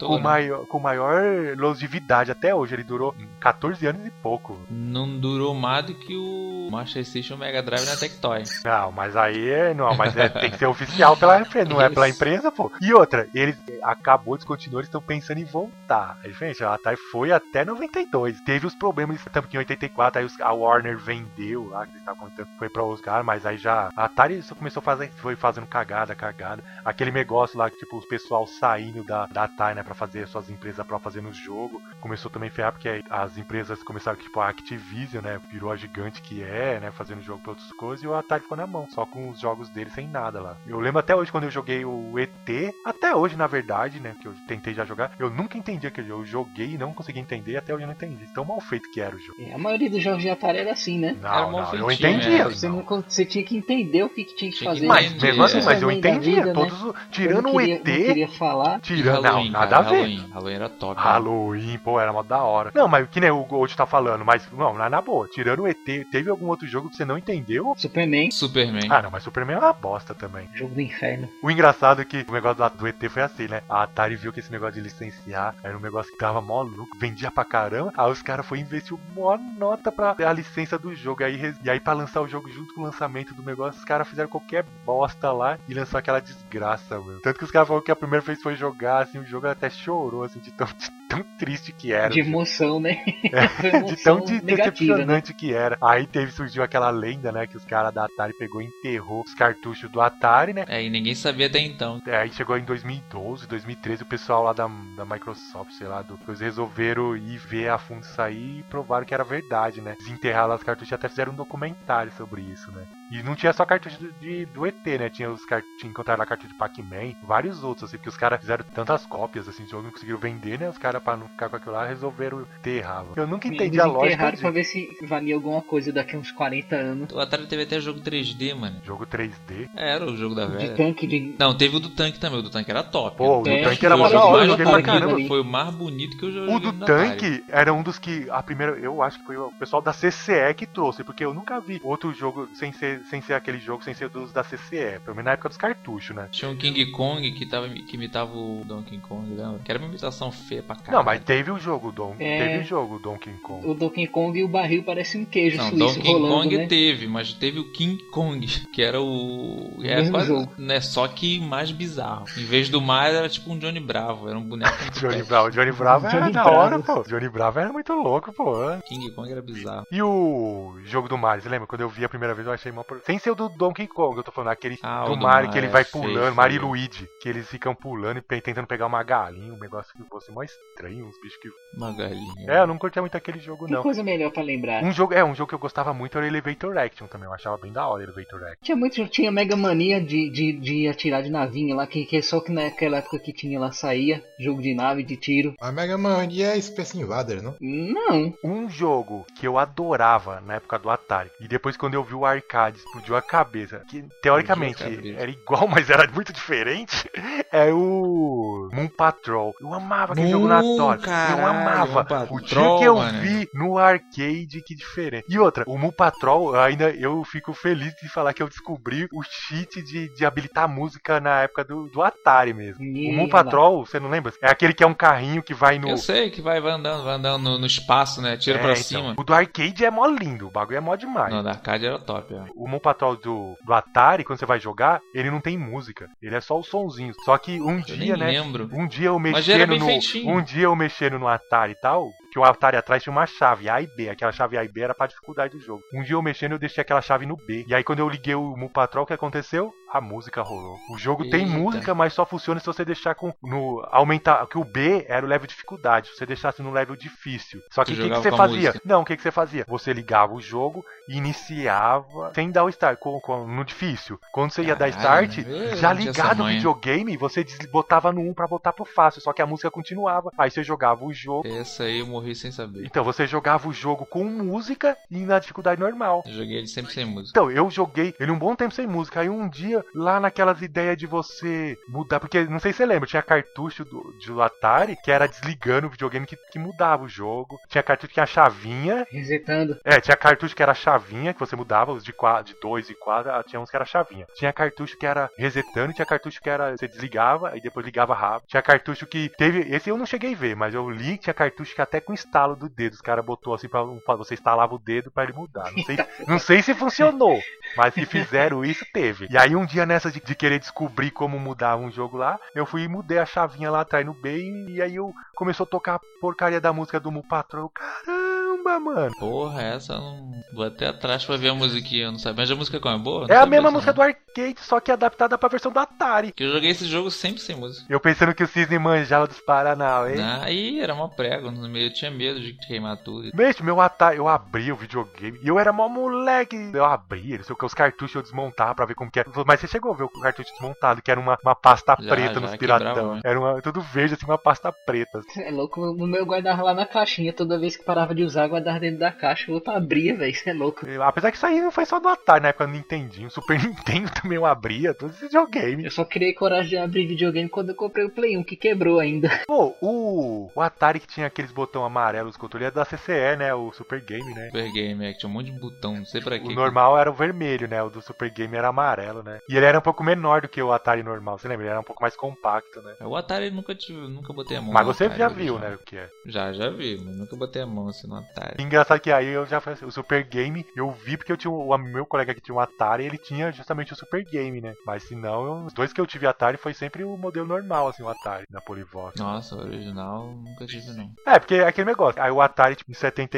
S1: com maior longevidade até hoje, ele durou 14 anos e pouco.
S4: Não durou mais do que o Master System Mega Drive na Tectoy.
S1: Não, mas aí tem que ser oficial pela empresa, não é pela empresa, pô. E outra, eles acabou, descontinuou, eles estão pensando em voltar. Gente, a Atari foi até 92. Teve os problemas, tanto que em 84 aí a Warner vendeu lá, que eles estavam contando, foi pra Oscar, mas aí já a Atari só começou a fazer, foi fazendo cagada. Aquele negócio lá que tipo o pessoal saindo da Atari, né, pra fazer suas empresas pra fazer no jogo, começou também a ferrar porque aí as empresas começaram, tipo a Activision, né, virou a gigante que é, né, fazendo jogo pra outras coisas, e o Atari ficou na mão, só com os jogos dele sem nada lá. Eu lembro até hoje quando eu joguei o ET, até hoje na verdade, né, que eu tentei já jogar, eu nunca entendi aquele jogo, eu joguei e não consegui entender, até hoje eu não entendi, tão mal feito que era o jogo.
S3: A maioria dos jogos de Atari era assim, né?
S1: Não, eu entendia.
S3: Você tinha que entender o que tinha que fazer.
S1: Mas mesmo assim, mas eu entendia, todos, né? Tirando o ET,
S3: não queria falar.
S1: Tirando, Halloween, não, nada a ver.
S4: Halloween era top.
S1: Halloween, pô, era mó da hora. Não, mas que nem o Gold tá falando, mas não, na boa, tirando o ET, teve algum outro jogo que você não entendeu?
S3: Superman.
S1: Ah, não, mas Superman é uma bosta também.
S3: Jogo do inferno.
S1: O engraçado é que o negócio do ET foi assim, né? A Atari viu que esse negócio de licenciar era um negócio que tava mó louco, vendia pra caramba. Aí os caras foram investir mó nota pra a licença do jogo. E aí pra lançar o jogo junto com o lançamento do negócio, os caras fizeram qualquer bosta lá e lançou aquela desgraça, mano. Tanto que os caras falaram que a primeira vez foi jogar, assim, o jogo até chorou, assim, de tão triste que era.
S3: De emoção, né?
S1: De tão decepcionante, né, que era. Aí surgiu aquela lenda, né, que os caras da Atari pegou e enterrou os cartuchos do Atari, né?
S4: E ninguém sabia até então.
S1: Aí chegou em 2012, 2013, o pessoal lá da Microsoft, sei lá, eles resolveram ir ver a fundo isso aí e provaram que era verdade, né? Desenterraram as cartuchos e até fizeram um documentário sobre isso, né? E não tinha só cartucho do ET, né? Tinha encontraram lá cartucho de Pac-Man, vários outros, assim, porque os caras fizeram tantas cópias, assim, de jogo, não conseguiram vender, né? Os caras, pra não ficar com aquilo lá, resolveram enterrar. Eu nunca entendi a lógica.
S3: Pra ver se valia alguma coisa daqui a uns 40 anos.
S4: O Atari teve até jogo 3D, mano.
S1: Jogo 3D?
S4: Era o jogo da velha.
S3: De tanque,
S4: Não, teve o do tanque também, o do tanque era top.
S1: Pô, o do tanque era mais da hora, eu joguei pra caramba.
S4: Foi o mais bonito que eu joguei.
S1: O do tanque era um dos que, a primeira, eu acho que foi o pessoal da CCE que trouxe, porque eu nunca vi outro jogo sem ser aquele jogo, sem ser dos da CCE, pelo menos na época dos cartuchos, né?
S4: Tinha um King Kong que imitava o Donkey Kong, lembra? Que era uma imitação feia pra caralho.
S1: Não, mas teve o jogo, teve o jogo Donkey Kong.
S3: O Donkey Kong e o barril parece um queijo
S4: não,
S3: suíço
S4: Donkey
S3: rolando,
S4: Kong
S3: né?
S4: teve, mas teve o King Kong, que era o...
S3: mesmo jogo.
S4: Né, só que mais bizarro. Em vez do Mario, era tipo um Johnny Bravo, era um boneco
S1: Johnny Bravo era da hora, pô. Johnny Bravo era muito louco, pô.
S4: King Kong era bizarro.
S1: E o jogo do Mario, você lembra? Quando eu vi a primeira vez, eu achei mó... Sem ser o do Donkey Kong, eu tô falando aquele do Mario que ele vai pulando, Mario e Luigi, que eles ficam pulando e tentando pegar uma galinha, um negócio que fosse mó estranho, uns bichos que...
S4: Uma galinha.
S1: Eu não curtia muito aquele jogo, não.
S3: Que coisa melhor pra lembrar.
S1: Um jogo que eu gostava muito era o Elevator Action também, eu achava bem da hora o Elevator Action.
S3: Tinha Mega Mania de atirar de navinha lá, que só que naquela época que tinha lá saía, jogo de nave, de tiro.
S2: A Mega Mania é Space Invaders, não?
S3: Não.
S1: Um jogo que eu adorava na época do Atari, e depois quando eu vi o arcade, explodiu a cabeça, que teoricamente era igual, mas era muito diferente, é o Moon Patrol. Eu amava aquele jogo na Atari. Eu amava.
S4: Patrol,
S1: o dia que eu
S4: mano.
S1: vi no arcade, que diferente. E outra, o Moon Patrol, ainda eu fico feliz de falar que eu descobri o cheat de habilitar música na época do Atari mesmo. O Moon Patrol, você não lembra? É aquele que é um carrinho que vai no...
S4: Eu sei, que vai andando no espaço, né? Tira pra cima.
S1: O do arcade é mó lindo, o bagulho é mó demais.
S4: Não, do arcade era top, ó.
S1: O Moon Patrol do Atari, quando você vai jogar, ele não tem música. Ele é só os sonzinhos. Só que um dia, né?
S4: Lembro.
S1: Um dia eu
S4: Mas era bem
S1: mexendo
S4: feitinho.
S1: Um dia eu mexendo no Atari e tal, que o Atari atrás tinha uma chave, A e B. Aquela chave A e B era pra dificuldade do jogo. Um dia eu mexendo, eu deixei aquela chave no B. E aí quando eu liguei o Moon Patrol, o que aconteceu? A música rolou. O jogo tem música, mas só funciona se você deixar aumentar, que o B era o level de dificuldade. Se você deixasse no level difícil. Só que o que você fazia? Não, o que você fazia? Você ligava o jogo e iniciava sem dar o start, no difícil. Quando você ia dar start, já ligado no videogame, você botava no 1 pra botar pro fácil, só que a música continuava. Aí você jogava o jogo.
S4: Essa aí eu morri sem saber.
S1: Então, você jogava o jogo com música e na dificuldade normal.
S4: Eu joguei ele sempre sem música.
S1: Então, eu joguei ele um bom tempo sem música. Aí um dia, lá naquelas ideias de você mudar, porque não sei se você lembra, tinha cartucho do Atari que era desligando o videogame que mudava o jogo. Tinha cartucho que tinha chavinha.
S3: Resetando.
S1: Tinha cartucho que era chavinha, que você mudava, os de 2 e 4, tinha uns que era chavinha. Tinha cartucho que era resetando, tinha cartucho que era você desligava e depois ligava rápido. Tinha cartucho que teve, esse eu não cheguei a ver, mas eu li que tinha cartucho que até com instalo do dedo, os caras botou assim pra você instalava o dedo pra ele mudar. Não sei se funcionou, mas se fizeram isso, teve. E aí um dia nessa de querer descobrir como mudar um jogo lá, eu fui e mudei a chavinha lá atrás no B e aí eu começou a tocar a porcaria da música do Moon Patrol. Caramba, mano.
S4: Porra, essa eu não... Vou até atrás pra ver a musiquinha, eu não sei. Mas a música como é boa?
S1: É a mesma música do arcade, só que adaptada pra versão do Atari.
S4: Que eu joguei esse jogo sempre sem música.
S1: Eu pensando que o Cisne manjava dos Paraná, hein?
S4: Aí era uma prego no meio, eu tinha medo de queimar tudo.
S1: Bicho, meu Atari, eu abri o videogame e eu era mó moleque. Eu abri, não sei o que, os cartuchos eu desmontava pra ver como que era. Mas você chegou a ver o cartucho desmontado, que era uma pasta preta nos piratão. Era tudo verde, assim, uma pasta preta.
S3: É louco, no meu guardava lá na caixinha, toda vez que parava de usar, guardava dentro da caixa, o outro abria, velho, isso é louco.
S1: Apesar que isso aí não foi só do Atari, na época do Nintendinho, o Super Nintendo também eu abria, todos esses videogames.
S3: Eu só criei coragem de abrir videogame quando eu comprei o Play 1, que quebrou ainda.
S1: Pô, o Atari que tinha aqueles botões amarelos, controle é da CCE, né, o Super Game, né?
S4: Super Game, que tinha um monte de botão, não sei pra quê.
S1: O normal era o vermelho, né, o do Super Game era amarelo, né? E ele era um pouco menor do que o Atari normal, você lembra? Ele era um pouco mais compacto, né?
S4: O Atari nunca botei a mão.
S1: Mas você já viu, né, o que é?
S4: Já vi, mas nunca botei a mão assim no Atari.
S1: Engraçado que aí eu já falei assim, o Super Game, eu vi porque eu tinha o meu colega que tinha um Atari, ele tinha justamente o Super Game, né? Mas se não, os dois que eu tive Atari foi sempre o modelo normal, assim, o Atari, na Polivox.
S4: Nossa, o original nunca tive, não.
S1: Porque é aquele negócio. Aí o Atari, tipo,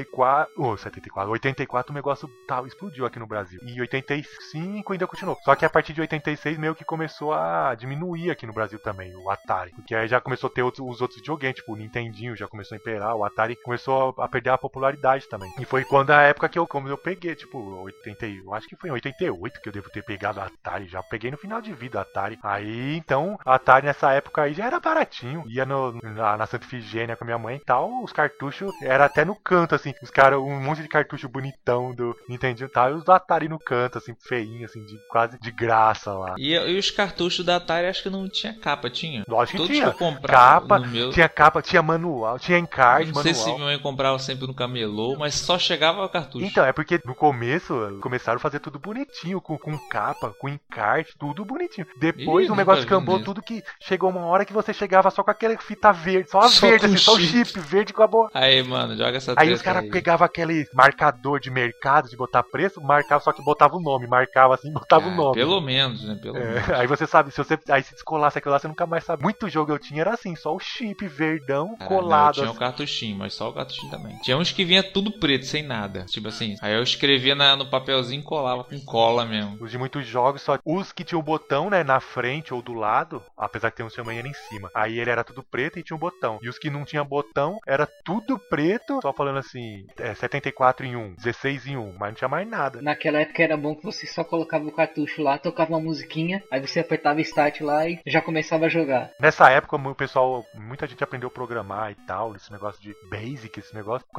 S1: em 84 o negócio explodiu aqui no Brasil. E em 85 ainda continuou. Só que a partir de 86 meio que começou a diminuir aqui no Brasil também, o Atari. Porque aí já começou a ter os outros videogames, tipo o Nintendinho já começou a imperar, o Atari começou a perder a popularidade também. E foi quando a época que eu peguei, tipo, eu acho que foi em 88 que eu devo ter pegado a Atari, já peguei no final de vida a Atari. Aí, então, a Atari nessa época aí já era baratinho. Ia na Santa Ifigênia com a minha mãe e tal, os cartuchos era até no canto, assim, os caras, um monte de cartucho bonitão do Nintendo e tal, e os do Atari no canto, assim, feinho, assim, quase de graça lá.
S4: E os cartuchos da Atari acho que não tinha capa, tinha?
S1: Lógico que
S4: todos
S1: tinha.
S4: Que eu comprava
S1: capa, tinha capa, tinha manual, tinha encarte,
S4: manual. Não sei se minha mãe comprava sempre no camelô, mas só chegava o cartucho.
S1: Então, é porque no começo começaram a fazer tudo bonitinho, com capa, com encarte, tudo bonitinho. Depois o negócio cambou tudo, que chegou uma hora que você chegava só com aquela fita verde, só a verde, assim, só o chip verde com a boa.
S4: Aí, mano, joga essa
S1: Aí os caras pegavam aquele marcador de mercado, de botar preço, marcava, só que botava o nome, marcava assim, botava o nome.
S4: Pelo menos, né? Pelo menos.
S1: Aí você sabe, se descolasse aquilo lá, você nunca mais sabe. Muito jogo eu tinha era assim, só o chip verdão colado.
S4: Não, eu tinha o cartuchinho, mas só o cartuchinho também. Tinha uns que vinha tudo preto, sem nada. Tipo assim, aí eu escrevia no papelzinho e colava com cola mesmo.
S1: Os de muitos jogos, só os que tinham o botão, né, na frente ou do lado, apesar que tem um seu manhã em cima. Aí ele era tudo preto e tinha um botão. E os que não tinham botão, era tudo preto, só falando assim, 74 em 1, 16 em 1, mas não tinha mais nada.
S3: Naquela época era bom que você só colocava o cartucho lá, tocava uma musiquinha, aí você apertava start lá e já começava a jogar.
S1: Nessa época, o pessoal, muita gente aprendeu a programar e tal, esse negócio de Basic, esse negócio, por causa da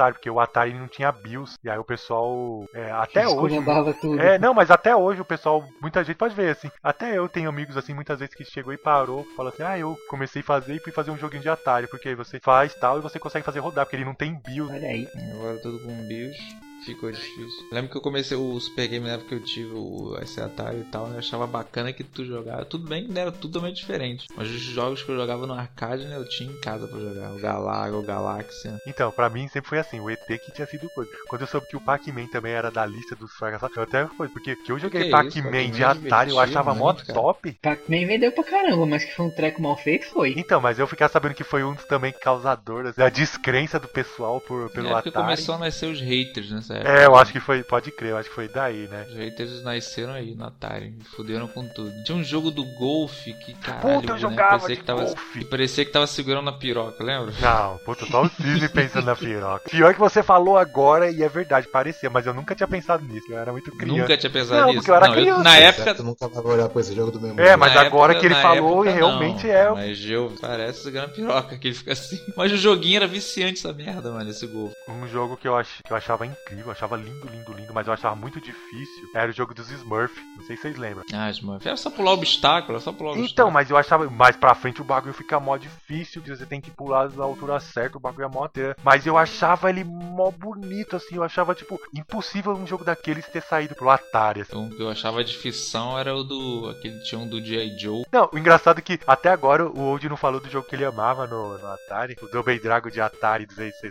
S1: Atari, porque o Atari não tinha BIOS. E aí o pessoal, até hoje...
S3: tudo.
S1: Não, mas até hoje o pessoal, muita gente pode ver, assim, até eu tenho amigos, assim, muitas vezes que chegou e parou, fala assim, eu comecei a fazer e fui fazer um joguinho de Atari, porque aí você faz tal e você consegue fazer rodar, porque ele não tem BIOS.
S3: Olha aí.
S4: Agora tudo com BIOS. Ficou difícil. Lembro que eu comecei o Super Game na época que eu tive esse Atari e tal, né? Eu achava bacana que tu jogava. Tudo bem que era totalmente diferente. Mas os jogos que eu jogava no arcade, né? Eu tinha em casa pra jogar. O Galaga, o Galáxia.
S1: Então, pra mim sempre foi assim, o ET que tinha sido coisa. Quando eu soube que o Pac-Man também era da lista dos fracassados, eu até foi, porque que eu joguei Pac-Man de Atari, eu achava mó top.
S3: Pac-Man vendeu pra caramba, mas que foi um treco mal feito, foi.
S1: Então, mas eu ficava sabendo que foi um dos também causadores da descrença do pessoal pelo Atari.
S4: Começou a nascer os haters, né?
S1: Eu acho que foi, pode crer, eu acho que foi daí, né?
S4: Os haters nasceram aí no Atari, fuderam com tudo. Tinha um jogo do golfe que, caralho,
S1: puta, eu jogava
S4: parecia
S1: golfe.
S4: Parecia que tava segurando a piroca, lembra?
S1: Não, puta, só o Cisne pensando na piroca. Pior que você falou agora, e é verdade, parecia, mas eu nunca tinha pensado nisso, eu era muito criança.
S4: Nunca tinha pensado nisso?
S1: Porque eu era criança.
S4: Na época...
S2: Tu nunca vai olhar pra esse jogo do mesmo
S1: mas agora que ele falou, realmente
S4: não, Mas parece segurando a piroca, que ele fica assim. Mas o joguinho era viciante essa merda, mano, esse golfe.
S1: Um jogo que eu achava incrível, eu achava lindo, mas eu achava muito difícil, era o jogo dos Smurf. Não sei se vocês lembram.
S4: Smurf. Era só pular o obstáculo,
S1: Então, mas eu achava mais pra frente o bagulho fica mó difícil, você tem que pular da altura certa, o bagulho é mó inteira. Mas eu achava ele mó bonito, assim, eu achava, tipo, impossível um jogo daqueles ter saído pro Atari, assim.
S4: O que eu achava difícil era tinha um do G.I. Joe.
S1: Não, o engraçado é que até agora o Old não falou do jogo que ele amava no Atari, o Double Dragon de Atari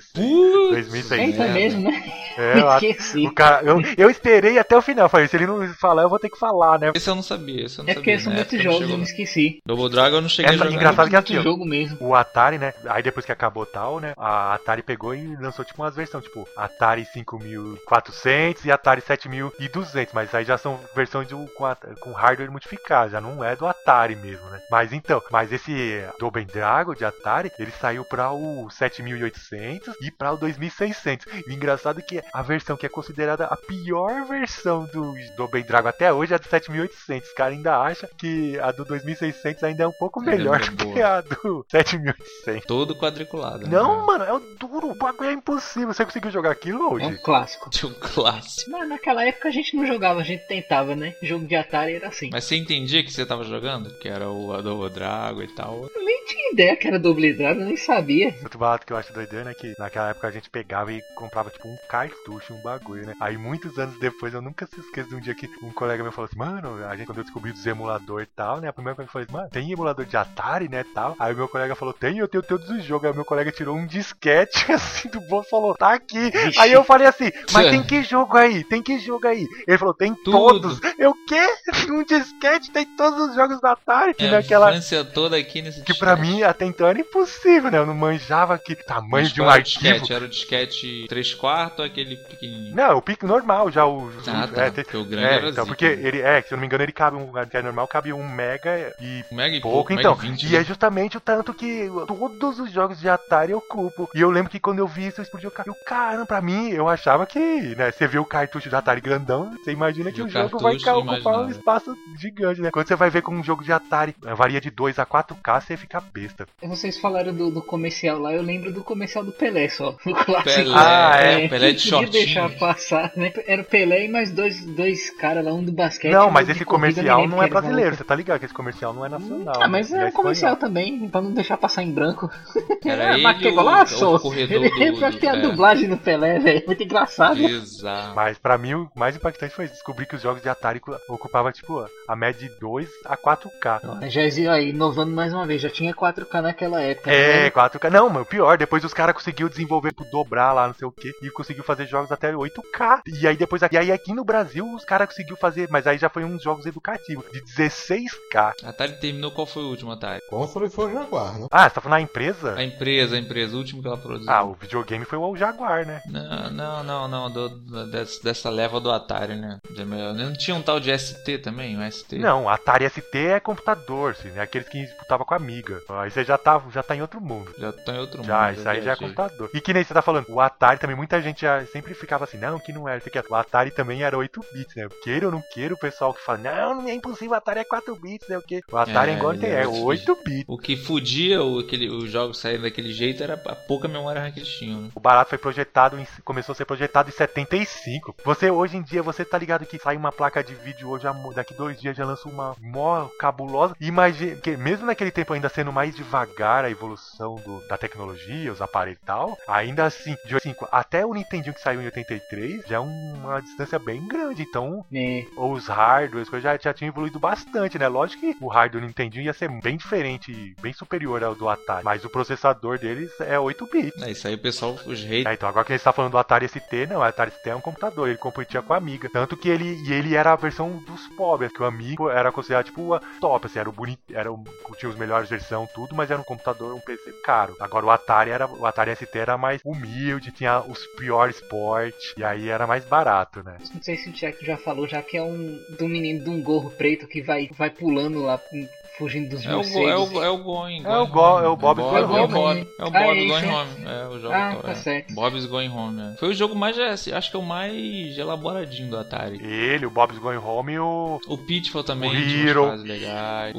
S1: 2600.
S3: É mesmo, né?
S1: Esqueci. O cara, eu esperei até o final, falei, se ele não falar, eu vou ter que falar, né?
S4: Esse eu não sabia,
S3: porque são muitos jogos, eu me esqueci.
S4: Double Dragon eu não cheguei a jogar.
S1: Engraçado que assim,
S3: jogo mesmo.
S1: O Atari, né, aí depois que acabou tal, né, a Atari pegou e lançou tipo umas versões, tipo, Atari 5400 e Atari 7200, mas aí já são versões com hardware modificado, já não é do Atari mesmo, né. Mas esse Double Dragon de Atari, ele saiu pra o 7800 e pra o 2600. E o engraçado é que a versão que é considerada a pior versão do Double Dragon até hoje é a do 7800. Os caras ainda acham que a do 2600 ainda é um pouco melhor do que a do 7800.
S4: Todo quadriculado.
S1: Não, mano, é duro. O bagulho é impossível. Você conseguiu jogar aquilo hoje?
S3: É um clássico.
S4: Um clássico.
S3: Naquela época a gente não jogava, a gente tentava, né? Jogo de Atari era assim.
S4: Mas você entendia que você tava jogando? Que era o Double Dragon e tal?
S3: Eu nem tinha ideia que era Double Dragon, eu nem sabia.
S1: Outro barato que eu acho doideiro, né? Que naquela época a gente pegava e comprava tipo um cartucho, um bagulho, né? Aí muitos anos depois, eu nunca se esqueço de um dia que um colega meu falou assim, mano, quando eu descobri dos emuladores e tal, né? A primeira coisa que eu falei, mano, tem emulador de Atari, né, tal? Aí o meu colega falou, eu tenho todos os jogos. Aí o meu colega tirou um disquete, assim, do bolso e falou, tá aqui. Aí eu falei assim, mas tem que jogo aí? Ele falou, tem todos. Eu, quê? Um disquete tem todos os jogos da Atari?
S4: A infância toda aqui nesse
S1: disquete. Que pra mim, até então, era impossível, né? Eu não manjava que tamanho de um arquivo.
S4: Era o disquete 3/4 ou aquele pequenininho?
S1: Não, o pico normal, já o...
S4: porque o grande era
S1: então, porque ele, se eu não me engano, ele cabe, que é normal, cabe 1 mega e...
S4: 1 mega e
S1: pouco, então. 20, e é justamente o tanto que todos os jogos de Atari ocupam. E eu lembro que quando eu vi isso, eu explodi o carro. Caramba, pra mim, eu achava que, né, você vê o cartucho de Atari grandão, você imagina que o jogo vai ocupar um espaço gigante, né? Quando você vai ver com um jogo de Atari, varia de 2 a 4K, você fica besta.
S3: Vocês falaram do comercial lá, eu lembro do comercial do Pelé só. O
S4: clássico.
S3: Pelé de shortinho. Deixar passar, né? Era o Pelé e mais dois caras lá, um do basquete.
S1: Não, mas esse comercial não é brasileiro, você tá ligado que esse comercial não é nacional.
S3: Mas é um comercial também, pra não deixar passar em branco.
S4: Era ele
S3: pra ter a dublagem no Pelé, velho. Muito engraçado.
S4: Exato.
S1: Mas pra mim o mais impactante foi descobrir que os jogos de Atari ocupavam, tipo, a média de 2 a 4K.
S3: Já aí, inovando mais uma vez, já tinha 4K naquela época.
S1: Né? 4K. Não, mano, pior, depois os caras conseguiu desenvolver por dobrar lá, não sei o que, e conseguiu fazer jogos até 8K. E aí depois, aqui no Brasil, os caras conseguiu fazer, mas aí já foi uns jogos educativos, de 16K.
S4: A Atari terminou, qual foi o último Atari?
S2: Console foi o Jaguar, né?
S1: Ah, você tá falando na empresa?
S4: A empresa, o último que ela produziu.
S1: Ah, o videogame foi o Jaguar, né?
S4: Não, dessa leva do Atari, né? Não tinha um tal de ST também, um ST?
S1: Não, Atari ST é computador, assim, é aqueles que disputavam com a Amiga. Aí você já tá em outro mundo.
S4: Já tá em outro mundo.
S1: Já, isso aí já é computador. E que nem você tá falando, o Atari também, muita gente já sempre sempre ficava assim, não, que não era. O Atari também era 8 bits, né? Queira ou não queira, o pessoal que fala, não é impossível, o Atari é 4 bits, né? O quê? O Atari agora é 8 bits.
S4: O que fudia os jogos saírem daquele jeito era a pouca memória RAM que eles tinham, né?
S1: O barato começou a ser projetado em 75. Hoje em dia, você tá ligado que sai uma placa de vídeo hoje, daqui 2 dias já lança uma mó cabulosa. Imagina, que mesmo naquele tempo ainda sendo mais devagar a evolução da tecnologia, os aparelhos e tal, ainda assim, de 85 até o Nintendinho que saiu em 83, já é uma distância bem grande. Então, os hardwares já tinham evoluído bastante, né? Lógico que o hardware do Nintendinho ia ser bem diferente, bem superior ao do Atari, mas o processador deles é 8 bits.
S4: Isso aí o pessoal, os reis.
S1: Então agora que a gente tá falando do Atari ST, não, o Atari ST é um computador, ele competia com a Amiga. Tanto que ele era a versão dos pobres, que o Amiga era considerado tipo a top, assim, era o bonito, tinha os melhores versões, tudo, mas era um computador, um PC caro. Agora o Atari ST era mais humilde, tinha os piores ports, e aí era mais barato, né?
S3: Não sei se o Jack já falou, já que é do menino de um gorro preto que vai pulando lá, fugindo dos morcegos.
S1: É o Bob's Going Home.
S4: É o Bob's Going Home. É o jogo.
S3: Tá certo.
S4: Bob's Going Home. Foi o jogo mais, acho que é o mais elaboradinho do Atari.
S1: O Bob's Going Home e o
S4: Pitfall também.
S1: O Hero.
S4: Legais.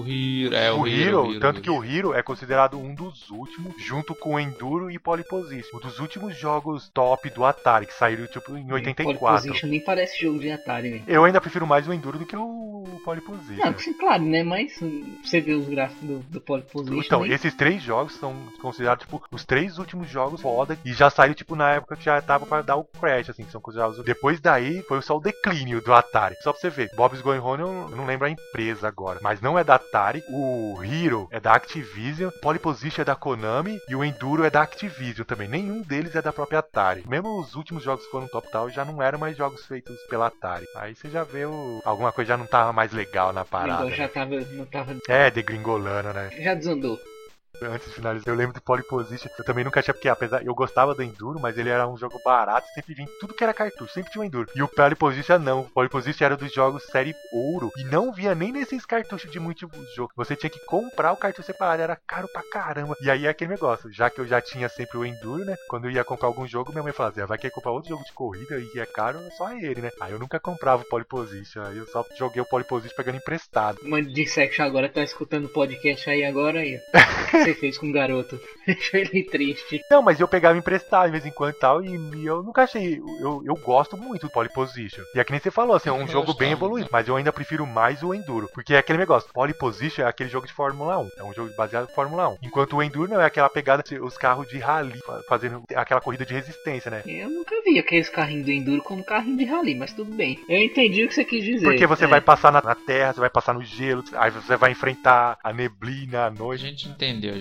S4: O Hero.
S1: Tanto que o Hero é considerado um dos últimos, junto com o Enduro e Polyposition. Um dos últimos jogos top do Atari, que saíram tipo em 84.
S3: Polyposition nem parece jogo de Atari, né?
S1: Eu ainda prefiro mais o Enduro do que o Polyposition.
S3: Não, claro, né? Mas você vê os gráficos do Polyposition.
S1: Então, esses 3 jogos são considerados tipo os 3 últimos jogos foda e já saíram tipo na época que já tava para dar o crash, assim, que são considerados. Depois daí foi só o declínio do Atari. Só pra você ver, Bob's Going Home eu não lembro a empresa agora, mas não é da Atari. O Hero é da Activision, Polyposition é da Konami e o Enduro é da Activision também. Nenhum deles é da própria Atari. Mesmo os últimos jogos que foram top tal já não eram mais jogos feitos pela Atari. Aí você já vê alguma coisa já não tava mais legal na parada.
S3: Já não tava.
S1: Degringolando, né?
S3: Já desandou.
S1: Antes de finalizar, eu lembro do Polyposition. Eu também nunca tinha, porque apesar eu gostava do Enduro, mas ele era um jogo barato, sempre vinha tudo que era cartucho, sempre tinha um Enduro. E o Polyposition não. O Polyposition era dos jogos série ouro e não vinha nem nesses cartuchos de multijogo. Você tinha que comprar o cartucho separado, era caro pra caramba. E aí é aquele negócio, já que eu já tinha sempre o Enduro, né? Quando eu ia comprar algum jogo, minha mãe falava assim: vai querer comprar outro jogo de corrida e é caro, é só ele, né? Aí eu nunca comprava o Polyposition, aí eu só joguei o Polyposition pegando emprestado.
S3: Mãe de Section agora tá escutando o podcast aí agora aí, ó. Você fez com o garoto. Deixou ele triste.
S1: Não, mas eu pegava emprestado de vez em quando e tal, e eu nunca achei. Eu gosto muito do Polyposition. E é que nem você falou, assim, é um jogo bem evoluído, mas eu ainda prefiro mais o Enduro. Porque é aquele negócio, Polyposition é aquele jogo de Fórmula 1. É um jogo baseado em Fórmula 1. Enquanto o Enduro não é aquela pegada de os carros de rally, fazendo aquela corrida de resistência, né?
S3: Eu nunca vi aqueles carrinhos do Enduro como carrinho de rally, mas tudo bem. Eu entendi o que você quis dizer.
S1: Porque você vai passar na terra, você vai passar no gelo, aí você vai enfrentar a neblina à noite.
S4: A gente entendeu.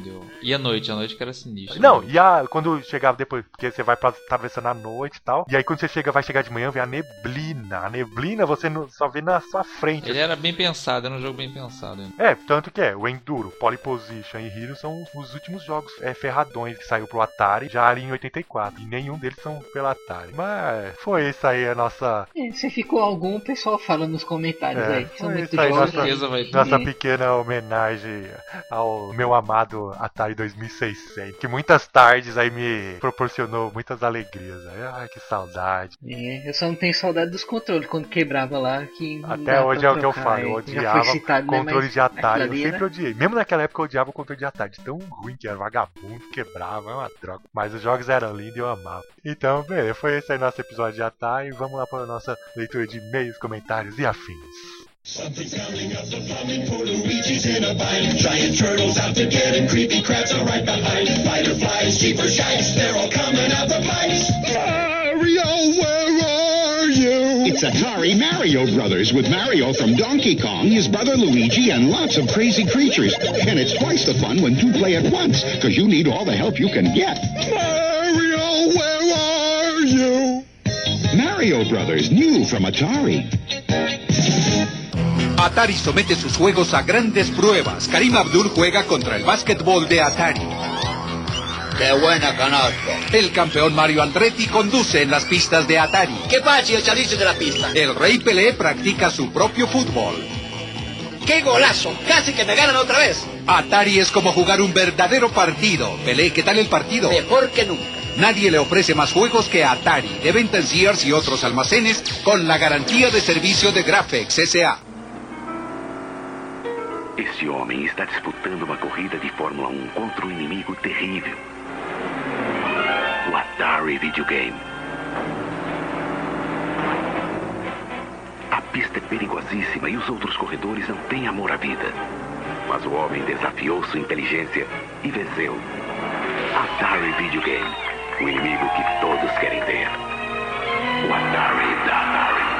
S4: E a noite que era sinistro.
S1: Não, quando chegava depois, porque você vai atravessando a noite e tal, e aí quando você vai chegar de manhã, vem a neblina. A neblina você só vê na sua frente.
S4: Ele era bem pensado, era um jogo bem pensado.
S1: Tanto que o Enduro, Polyposition e Hero são os últimos jogos ferradões que saiu pro Atari, já ali em 84. E nenhum deles são pela Atari. Mas foi isso aí a nossa...
S3: Se ficou algum, o pessoal fala nos comentários aí. São muito
S1: jogos. Nossa pequena homenagem ao meu amado Atari 2600, que muitas tardes aí me proporcionou muitas alegrias. Ai, que saudade.
S3: Eu só não tenho saudade dos controles quando quebrava lá. Que
S1: até hoje é o que eu falo, eu odiava controle de Atari, eu sempre odiei. Mesmo naquela época eu odiava o controle de Atari, tão ruim que era, vagabundo, quebrava, é uma droga. Mas os jogos eram lindos e eu amava. Então, beleza, foi esse aí nosso episódio de Atari. Vamos lá para a nossa leitura de e-mails, comentários e afins.
S7: Something's coming up the plumbing for Luigi's in a bind. Giant turtles out to get him, creepy crabs are right behind. Fireflies, cheaper shites, they're all coming out the pipes. Mario, where are you? It's Atari Mario Brothers with Mario from Donkey Kong, his brother Luigi, and lots of crazy creatures. And it's twice the fun when two play at once, because you need all the help you can get. Mario, where are you? Mario Brothers, new from Atari.
S8: Atari somete sus juegos a grandes pruebas. Karim Abdul juega contra el básquetbol de Atari.
S9: ¡Qué buena canasta!
S8: El campeón Mario Andretti conduce en las pistas de Atari.
S9: ¡Qué fácil salirse de la pista!
S8: El Rey Pelé practica su propio fútbol.
S9: ¡Qué golazo! ¡Casi que me ganan otra vez!
S8: Atari es como jugar un verdadero partido. Pelé, ¿qué tal el partido?
S9: Mejor que nunca.
S8: Nadie le ofrece más juegos que Atari, de venta en Sears y otros almacenes, con la garantía de servicio de Graphics S.A.
S10: Esse homem está disputando uma corrida de Fórmula 1 contra um inimigo terrível. O Atari Videogame. A pista é perigosíssima e os outros corredores não têm amor à vida. Mas o homem desafiou sua inteligência e venceu. Atari Videogame. O inimigo que todos querem ter. O Atari da Atari.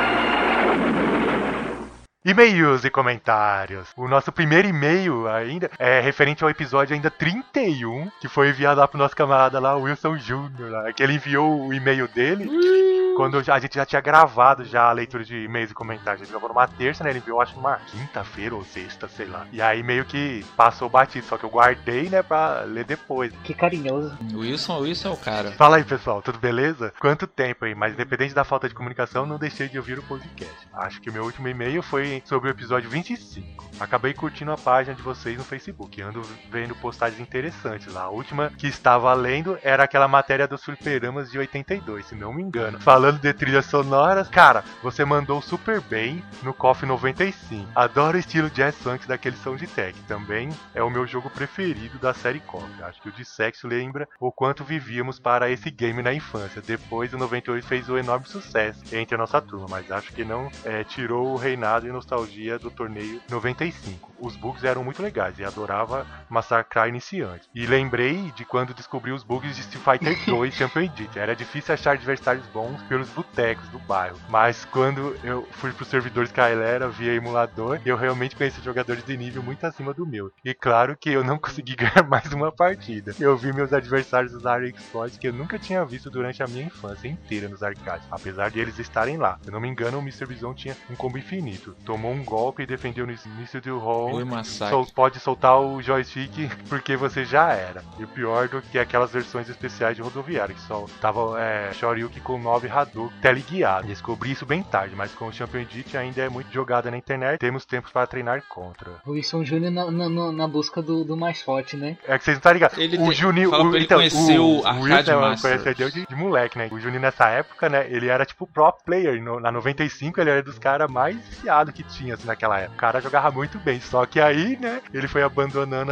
S1: E-mails e comentários. O nosso primeiro e-mail ainda é referente ao episódio ainda 31, que foi enviado lá pro nosso camarada lá, o Wilson Jr., lá, que ele enviou o e-mail dele quando a gente já tinha gravado já a leitura de e-mails e comentários. A gente gravou numa terça, né? Ele enviou acho numa quinta-feira ou sexta, sei lá. E aí meio que passou batido, só que eu guardei, né, pra ler depois.
S3: Que carinhoso.
S4: O Wilson é o cara.
S1: Fala aí, pessoal, tudo beleza? Quanto tempo aí, mas independente da falta de comunicação, não deixei de ouvir o podcast. Acho que o meu último e-mail foi sobre o episódio 25. Acabei curtindo a página de vocês no Facebook, ando vendo postagens interessantes lá. A última que estava lendo era aquela matéria dos fliperamas de 82, se não me engano. Falando de trilhas sonoras, cara, você mandou super bem no KOF 95. Adoro o estilo jazz funk daquele Soundtrack. Também é o meu jogo preferido da série KOF. Acho que o de sexo lembra o quanto vivíamos para esse game na infância. Depois o 98 fez um enorme sucesso entre a nossa turma, mas acho que não tirou o reinado e nostalgia do torneio 95. Os bugs eram muito legais e adorava massacrar iniciantes. E lembrei de quando descobri os bugs de Street Fighter 2 Champion Edition. Era difícil achar adversários bons pelos botecos do bairro. Mas quando eu fui pro servidor Skylera via emulador, eu realmente conheci jogadores de nível muito acima do meu. E claro que eu não consegui ganhar mais uma partida. Eu vi meus adversários usarem exploits que eu nunca tinha visto durante a minha infância inteira nos arcades. Apesar de eles estarem lá. Se eu não me engano, o Mr. Bison tinha um combo infinito. Tomou um golpe e defendeu no início do hall. Pode soltar o joystick porque você já era. E o pior do que aquelas versões especiais de rodoviária, que só tava Shoryuken com 9 Hadouken teleguiado. Descobri isso bem tarde, mas com o Champion Edition ainda é muito jogada na internet. Temos tempos para treinar contra.
S3: O Wilson Jr. na busca do mais forte, né?
S1: É que vocês não estão ligados.
S4: O Juninho. Então, o Arcade Master.
S1: Conheceu de moleque, né? O Juninho nessa época, né? Ele era tipo pro player. Na 95 ele era dos caras mais viciados que tinha assim, naquela época. O cara jogava muito bem. Só que aí, né? Ele foi abandonando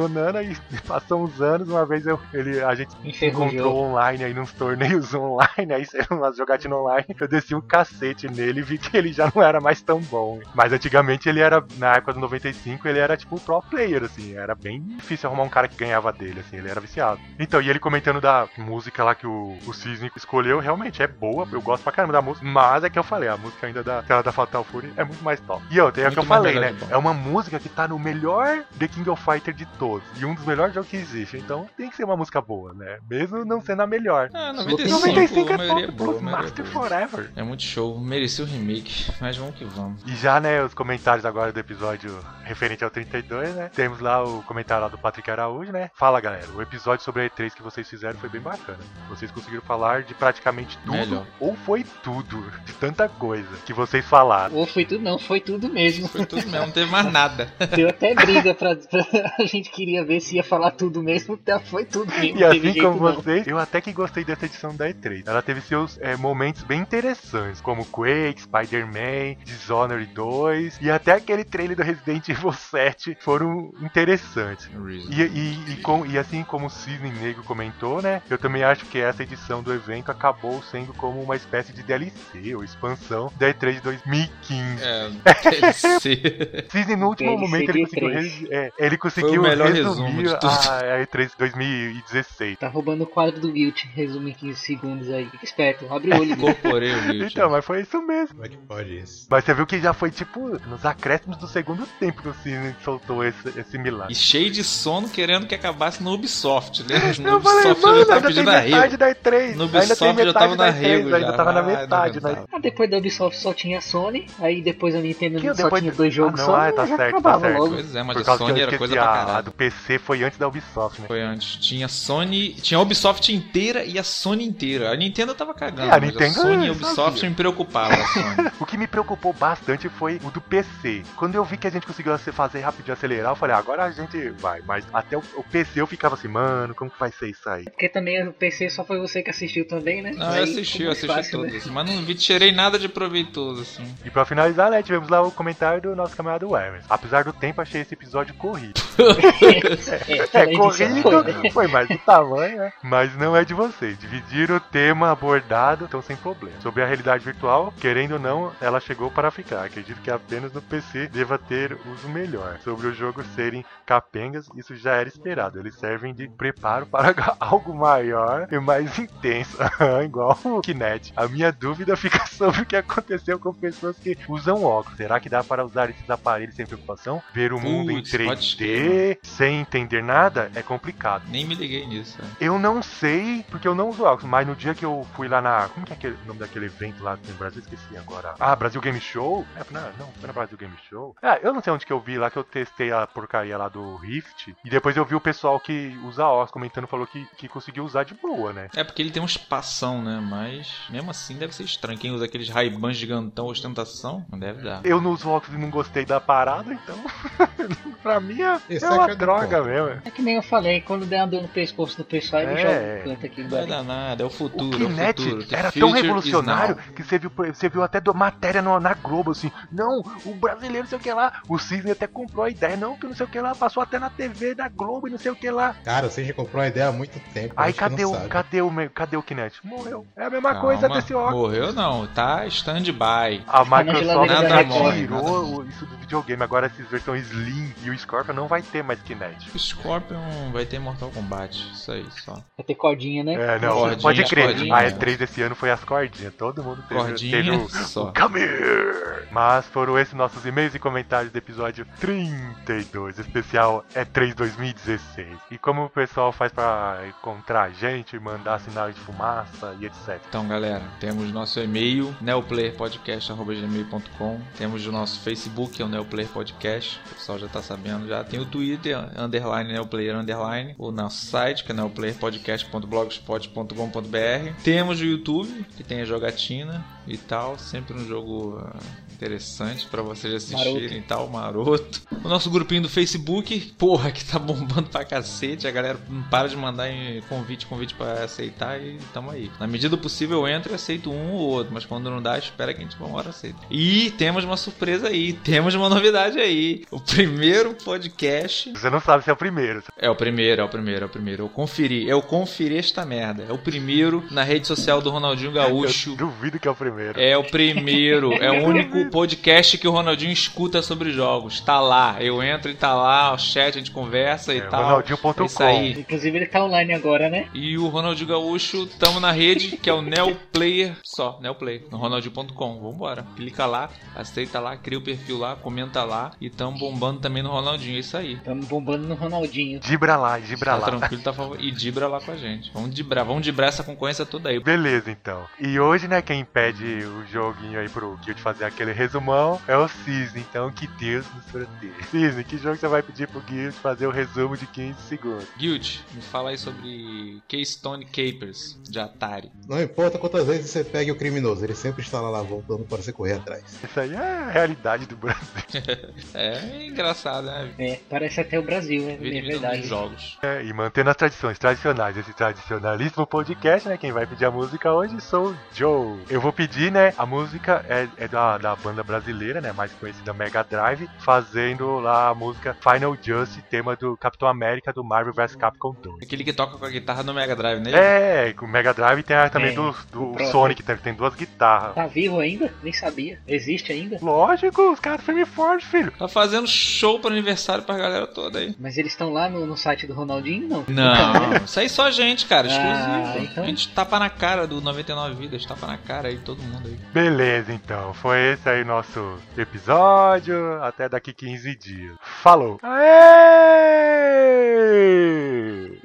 S1: e passou uns anos. Uma vez a gente se encontrou online aí nos torneios online. Aí umas jogatinas online. Eu desci um cacete nele e vi que ele já não era mais tão bom. Mas antigamente ele era, na época do 95, ele era tipo um pro player, assim. Era bem difícil arrumar um cara que ganhava dele, assim. Ele era viciado. Então, e ele comentando da música lá que o Cisne escolheu, realmente é boa. Eu gosto pra caramba da música. Mas é que eu falei, a música ainda da Fatal Fury é muito mais top. E outra, é o que eu falei, né? É uma música que tá no melhor The King of Fighter de todos. E um dos melhores jogos que existe. Então tem que ser uma música boa, né? Mesmo não sendo a melhor.
S4: 95 é top.
S1: Boa, Master Forever.
S4: É muito show. Mereceu o remake. Mas vamos que vamos.
S1: E já, né, os comentários agora do episódio referente ao 32, né? Temos lá o comentário lá do Patrick Araújo, né? Fala, galera. O episódio sobre a E3 que vocês fizeram foi bem bacana. Vocês conseguiram falar de praticamente tudo.
S4: Melhor.
S1: Ou foi tudo. De tanta coisa que vocês falaram.
S3: Ou foi tudo, não. Foi tudo mesmo.
S4: Foi tudo mesmo. Não teve mais nada.
S3: Deu até briga a gente queria ver se ia falar tudo mesmo. Foi tudo mesmo.
S1: E assim como vocês, eu até que gostei dessa edição da E3. Ela teve seus momentos bem interessantes, como Quake, Spider-Man, Dishonored 2 e até aquele trailer do Resident Evil 7 foram interessantes. E assim como o Cisne Negro comentou, né? Eu também acho que essa edição do evento acabou sendo como uma espécie de DLC ou expansão da E3 de 2015.
S4: DLC.
S1: Cisne no último momento ele conseguiu resumir a E3 de 2016.
S3: Tá roubando o quadro do Guilt, resume em 15 segundos aí. Fica esperto, abre o olho.
S4: Incorporei o Guilt.
S1: Então, mas foi isso mesmo.
S2: Como é que pode isso?
S1: Mas você viu que já foi tipo nos acréscimos do segundo tempo que o Cisne soltou esse milagre.
S4: E cheio de sono querendo que acabasse no Ubisoft, né?
S1: No Ubisoft ele tava pedindo arrego. Da E3.
S4: No Ubisoft já tava na arrego.
S1: Ainda tava na metade, né?
S3: Depois da Ubisoft só tinha a Sony, aí depois a Nintendo só tinha 2 jogos só.
S1: Tá certo, tá certo.
S3: Logo.
S4: Pois é, mas a Sony era coisa pra caralho.
S1: A do PC foi antes da Ubisoft, né?
S4: Foi antes. Tinha a Sony, tinha a Ubisoft inteira e a Sony inteira. A Nintendo tava cagando. A Nintendo, Sony e Ubisoft me preocupava.
S1: O que me preocupou bastante foi o do PC. Quando eu vi que a gente conseguiu fazer rapidinho acelerar, eu falei, agora a gente vai. Mas até o PC eu ficava assim, mano, como que vai ser isso aí?
S3: Porque também o PC só foi você que assistiu também, né?
S4: Não, eu assisti todos, né? Mas não tirei nada de proveitoso, assim.
S1: E pra finalizar, né, tivemos lá o comentário do nosso camarada Hermes. Apesar do tempo, achei esse episódio corrido. Corrido, foi mais do tamanho, né? Mas não é de vocês. Dividiram o tema abordado, então sem problema. Sobre a realidade virtual, querendo ou não, ela chegou para ficar. Acredito que apenas no PC deva ter uso melhor. Sobre o jogo serem capengas, isso já era esperado. Eles servem de preparo para algo maior e mais intenso. Igual o Kinect. A minha dúvida fica sobre o que aconteceu com pessoas que usam óculos. Será que dá para usar esses aparelhos sem preocupação? Ver o mundo em 3D sem entender nada é complicado.
S4: Nem me liguei nisso.
S1: Eu não sei, porque eu não uso óculos, mas no dia que eu fui lá na... Como que é o nome daquele evento lá no Brasil? Esqueci agora. Brasil Game Show? Não, foi na Brasil Game Show. Eu não sei onde que eu vi lá, que eu testei a porcaria lá do Rift. E depois eu vi o pessoal que usa óculos comentando, falou que conseguiu usar de boa, né?
S4: É porque ele tem um espação, né? Mas mesmo assim deve ser estranho. Quem usa aqueles Ray-Bans gigantão, ostentação, não deve dar.
S1: Eu não uso óculos e não gostei da parada, então... pra mim é uma droga mesmo.
S3: É que nem eu falei, quando der uma dor no pescoço do pessoal, ele joga o canto aqui.
S4: Não vai dar nada, é o futuro.
S1: O Kinect era tão revolucionário que você viu até matéria na Globo, assim, não, o brasileiro não sei o que lá, o Cisne até comprou a ideia, não, que não sei o que lá, passou até na TV da Globo e não sei o que lá.
S2: Cara, o Cisne comprou a ideia há muito tempo.
S1: Aí cadê o Kinect? Morreu. É a mesma coisa desse óculos.
S4: Morreu não, tá stand-by.
S1: A Microsoft tirou isso do videogame, agora essas versões Slim e o Scorpion não vai ter mais Kinect.
S4: O Scorpion vai ter Mortal Kombat, isso aí só.
S3: Vai ter cordinha, né?
S1: Não, cordinha, pode crer. A E3 desse ano foi as cordinhas, todo mundo teve o Come Here! Mas foram esses nossos e-mails e comentários do episódio 32, especial E3 2016. E como o pessoal faz pra encontrar a gente, mandar sinal de fumaça e etc.
S4: Então galera, temos nosso e-mail, neoplayerpodcast@gmail.com. Temos o nosso Facebook, é o Neoplayer Podcast, o pessoal já tá sabendo já. Tem o Twitter, _Neoplayer_, o nosso site, que é neoplayerpodcast.blogspot.com.br. Temos o YouTube, que tem a jogatina e tal, sempre um jogo interessante pra vocês assistirem e tal, maroto. O nosso grupinho do Facebook, porra, que tá bombando pra cacete, a galera não para de mandar convite pra aceitar e tamo aí. Na medida do possível eu entro e aceito um ou outro, mas quando não dá, espera que a gente uma hora aceita. E temos uma surpresa aí, temos uma novidade aí. O primeiro podcast...
S1: Você não sabe se é o primeiro.
S4: É o primeiro. Eu conferi esta merda. É o primeiro na rede social do Ronaldinho Gaúcho.
S1: Eu duvido que é o primeiro.
S4: É o primeiro, é o único podcast que o Ronaldinho escuta sobre jogos. Tá lá, eu entro e tá lá, o chat, a gente conversa e tal.
S1: Ronaldinho.com.
S3: Inclusive ele tá online agora, né?
S4: E o Ronaldinho Gaúcho, tamo na rede, que é o Neoplayer, só, Neoplayer, no Ronaldinho.com. Vambora, clica lá, aceita lá, cria o perfil lá, comenta lá e tamo bombando também no Ronaldinho, é isso aí.
S3: Tamo bombando no Ronaldinho.
S1: Dibra lá.
S4: Tá tranquilo, tá favor. E dibra lá com a gente. Vamos dibrar essa concorrência toda aí.
S1: Beleza, então. E hoje, né, quem pede o joguinho aí pro Guild fazer aquele resumão é o Cisne, então que Deus nos proteja. Cisne, que jogo você vai pedir pro Guild fazer o resumo de 15 segundos?
S4: Guild, me fala aí sobre Keystone Capers, de Atari.
S2: Não importa quantas vezes você pegue o criminoso, ele sempre está lá voltando para você correr atrás.
S1: Isso aí é a realidade do Brasil.
S4: É engraçado, né?
S3: Parece até o Brasil, né? É verdade.
S4: Jogos.
S1: E mantendo as tradições tradicionais, esse tradicionalíssimo podcast, né? Quem vai pedir a música hoje sou o Joe. Eu vou pedir, né? A música é da banda brasileira, né? Mais conhecida Mega Drive, fazendo lá a música Final Justice, tema do Capitão América do Marvel vs Capcom 2.
S4: Aquele que toca com a guitarra no Mega Drive, né?
S1: Com o Mega Drive tem também do Sonic, tem duas guitarras.
S3: Tá vivo ainda? Nem sabia. Existe ainda?
S1: Lógico, os caras firme e forte, filho.
S4: Tá fazendo show pro aniversário pra galera toda aí.
S3: Mas eles estão lá no site do Ronaldinho, não?
S4: Não, isso aí só a gente, cara, exclusivo.
S3: Então...
S4: A gente tapa na cara do 99 Vidas, tapa na cara aí, todo mundo aí.
S1: Beleza, então. Foi esse aí nosso episódio. Até daqui 15 dias. Falou! Aê!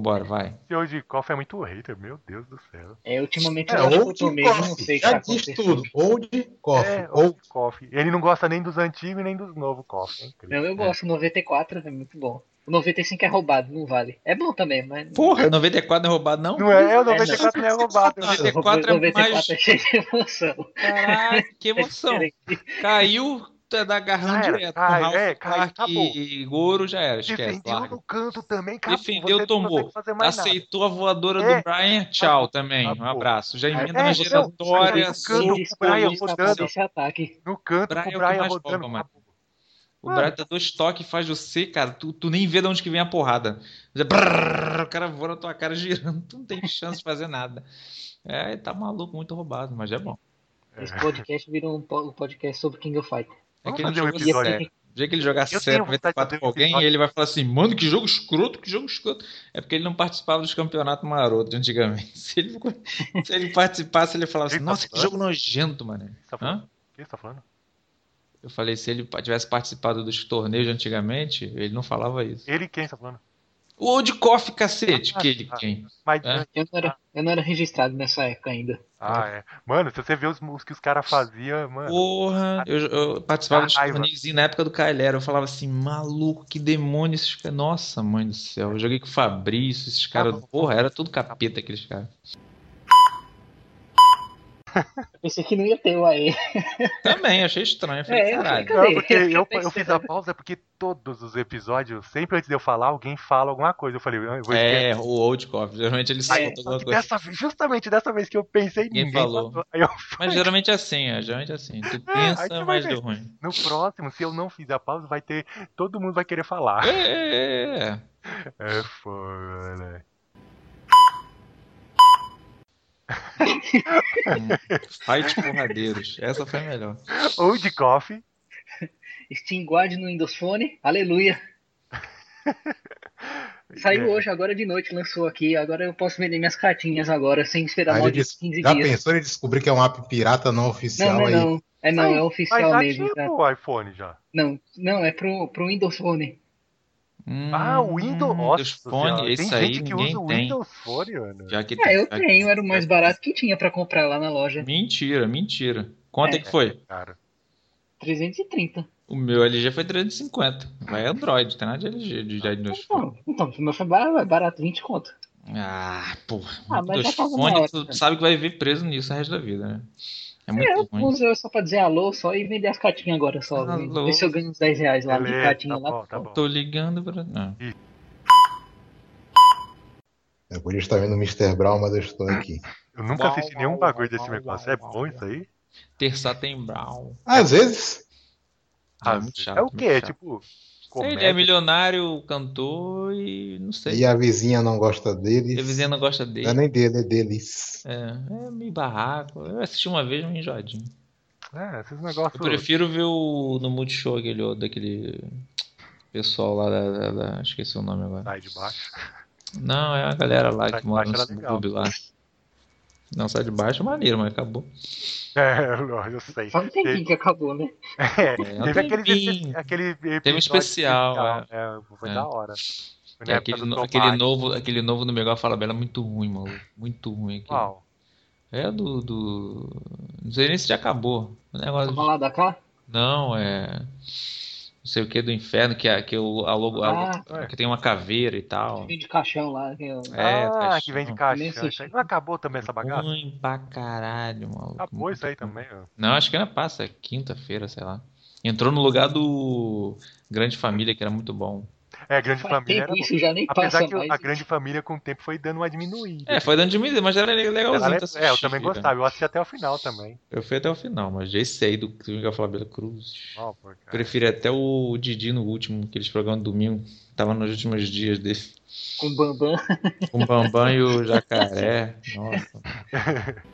S4: Vambora, vai.
S1: Esse Old Coffee é muito hater, meu Deus do céu.
S3: Ultimamente eu acho que eu tô mesmo, não sei o que tá
S2: diz
S3: acontecendo.
S2: tudo. Old Coffee.
S1: Old Coffee. Ele não gosta nem dos antigos e nem dos novos Coffee.
S3: Não, eu gosto. 94 é muito bom. O 95 é roubado, não vale. É bom também, mas...
S4: Porra, 94 não é roubado, não?
S1: Não é, o 94 não é roubado.
S4: 94 é mais...
S3: é cheio de emoção.
S4: Caraca, que emoção. Caiu da garrão direto. E Goro já era, esquece.
S1: Defendeu no canto também, acabou.
S4: Defendeu, tomou. Aceitou a voadora do Brian, tchau também. Um abraço. Já emenda na giratória.
S1: No canto, o Brian rodando.
S4: O Brian dá 2 toques e faz você, cara. Tu nem vê de onde que vem a porrada. O cara voa na tua cara girando. Tu não tem chance de fazer nada. Tá maluco, muito roubado, mas é bom.
S3: Esse podcast virou um podcast sobre King of Fighters.
S4: É que ele jogou sério. O dia que ele jogar sério 94 com alguém, ele vai falar assim, mano, que jogo escroto, que jogo escroto. É porque ele não participava dos campeonatos marotos antigamente. Se ele participasse, ele falava assim, nossa, que jogo nojento, mano.
S1: O que você tá falando?
S4: Eu falei, se ele tivesse participado dos torneios de antigamente, ele não falava isso.
S1: Ele quem você tá falando?
S4: O Old Coffee, cacete. Quem?
S3: Mas, eu não era registrado nessa época ainda.
S1: Mano, se você vê os que os caras faziam, mano...
S4: Porra, eu participava dos torneios na época do Kailera. Eu falava assim, maluco, que demônio esses caras. Nossa, mãe do céu. Eu joguei com o Fabrício, esses caras. Porra, era tudo capeta aqueles caras.
S3: Eu pensei que não ia ter o AE.
S4: Também, achei estranho. Eu falei, caralho.
S1: Não, porque eu fiz a pausa porque todos os episódios, sempre antes de eu falar, alguém fala alguma coisa. Eu falei, eu vou esquecer.
S4: O Old Coffee, geralmente ele solta alguma coisa.
S1: Justamente dessa vez que eu pensei, ninguém falou.
S4: Mas geralmente é assim, Tu pensa, mas deu ruim.
S1: No próximo, se eu não fizer a pausa, vai ter. Todo mundo vai querer falar. É foda, né?
S4: Fight porradeiros. Essa foi a melhor.
S1: Old Coffee.
S3: Steam Guard no Windows Phone. Aleluia. Saiu hoje, agora de noite, lançou aqui. Agora eu posso vender minhas cartinhas agora, sem esperar mais de 15 dias.
S2: Já pensou em descobrir que é um app pirata não oficial?
S3: Não. É oficial mesmo.
S1: Mas já tinha pro iPhone já.
S3: Não, é pro Windows Phone.
S1: O Windows
S4: Phone, esse aí ninguém tem.
S1: Windows Phone, Ana.
S3: Eu tenho, era o mais barato que tinha pra comprar lá na loja.
S4: Mentira. Quanto é que foi?
S1: Cara.
S3: 330.
S4: O meu LG foi 350. Vai Android, tem nada de LG.
S3: Então, o meu foi barato, 20 conto.
S4: Porra. Windows Phone, tu sabe que vai viver preso nisso o resto da vida, né? É muito ruim.
S3: Eu uso só pra dizer alô só e vender as cartinhas agora só. Ver se eu ganho uns 10 reais lá de cartinha lá.
S4: Tá bom. Tô ligando pra... Não.
S2: Eu podia estar vendo o Mr. Brown, mas eu estou aqui.
S1: Eu nunca assisti nenhum bagulho desse negócio. É bom isso aí?
S4: Terça tem Brown.
S2: Às vezes.
S4: É muito chato.
S1: É o quê? Tipo...
S4: Ele é milionário, cantor e não sei.
S2: E a vizinha não gosta deles.
S4: E a vizinha não gosta dele.
S2: Não é nem dele, é deles.
S4: É meio barraco. Eu assisti uma vez, meio enjoadinho.
S1: Esses negócios...
S4: Eu prefiro ver no Multishow daquele pessoal lá da... Esqueci o nome agora.
S1: Sai de baixo.
S4: Não, é a galera lá que mora no subúrbio lá. Não, Sai de Baixo é maneiro, mas acabou.
S1: Eu sei.
S3: Só um tempinho que acabou, né?
S1: Teve aquele episódio
S4: tem um especial.
S1: Foi da hora.
S4: Aquele novo do Miguel Fala Bela é muito ruim, mano. Muito ruim aqui.
S1: Qual?
S4: É do... Não sei nem se já acabou. O negócio...
S3: Vamos lá da cá?
S4: Não, não sei o que do inferno, que o logo que tem uma caveira e tal.
S3: Que vem de caixão lá.
S1: Que vem de caixão. Não acabou também essa bagaça?
S4: Ruim pra caralho, maluco.
S1: Acabou isso aí também, ó.
S4: Não, acho que ainda passa, quinta-feira, sei lá. Entrou no lugar do Grande Família, que era muito bom.
S1: Grande Família era
S3: isso já nem
S1: apesar
S3: passa
S1: que
S3: mais.
S1: A Grande Família com o tempo foi dando uma diminuída.
S4: Foi dando diminuída, mas era legalzinho.
S1: Eu também gostava, eu assisti até o final também.
S4: Eu fui até o final, mas esse aí do Miguel Falabella Cruz. Prefiro até o Didi no último, aqueles programas do domingo. Tava nos últimos dias desse.
S3: Com o Bambam.
S4: Com o Bambam e o Jacaré. Nossa.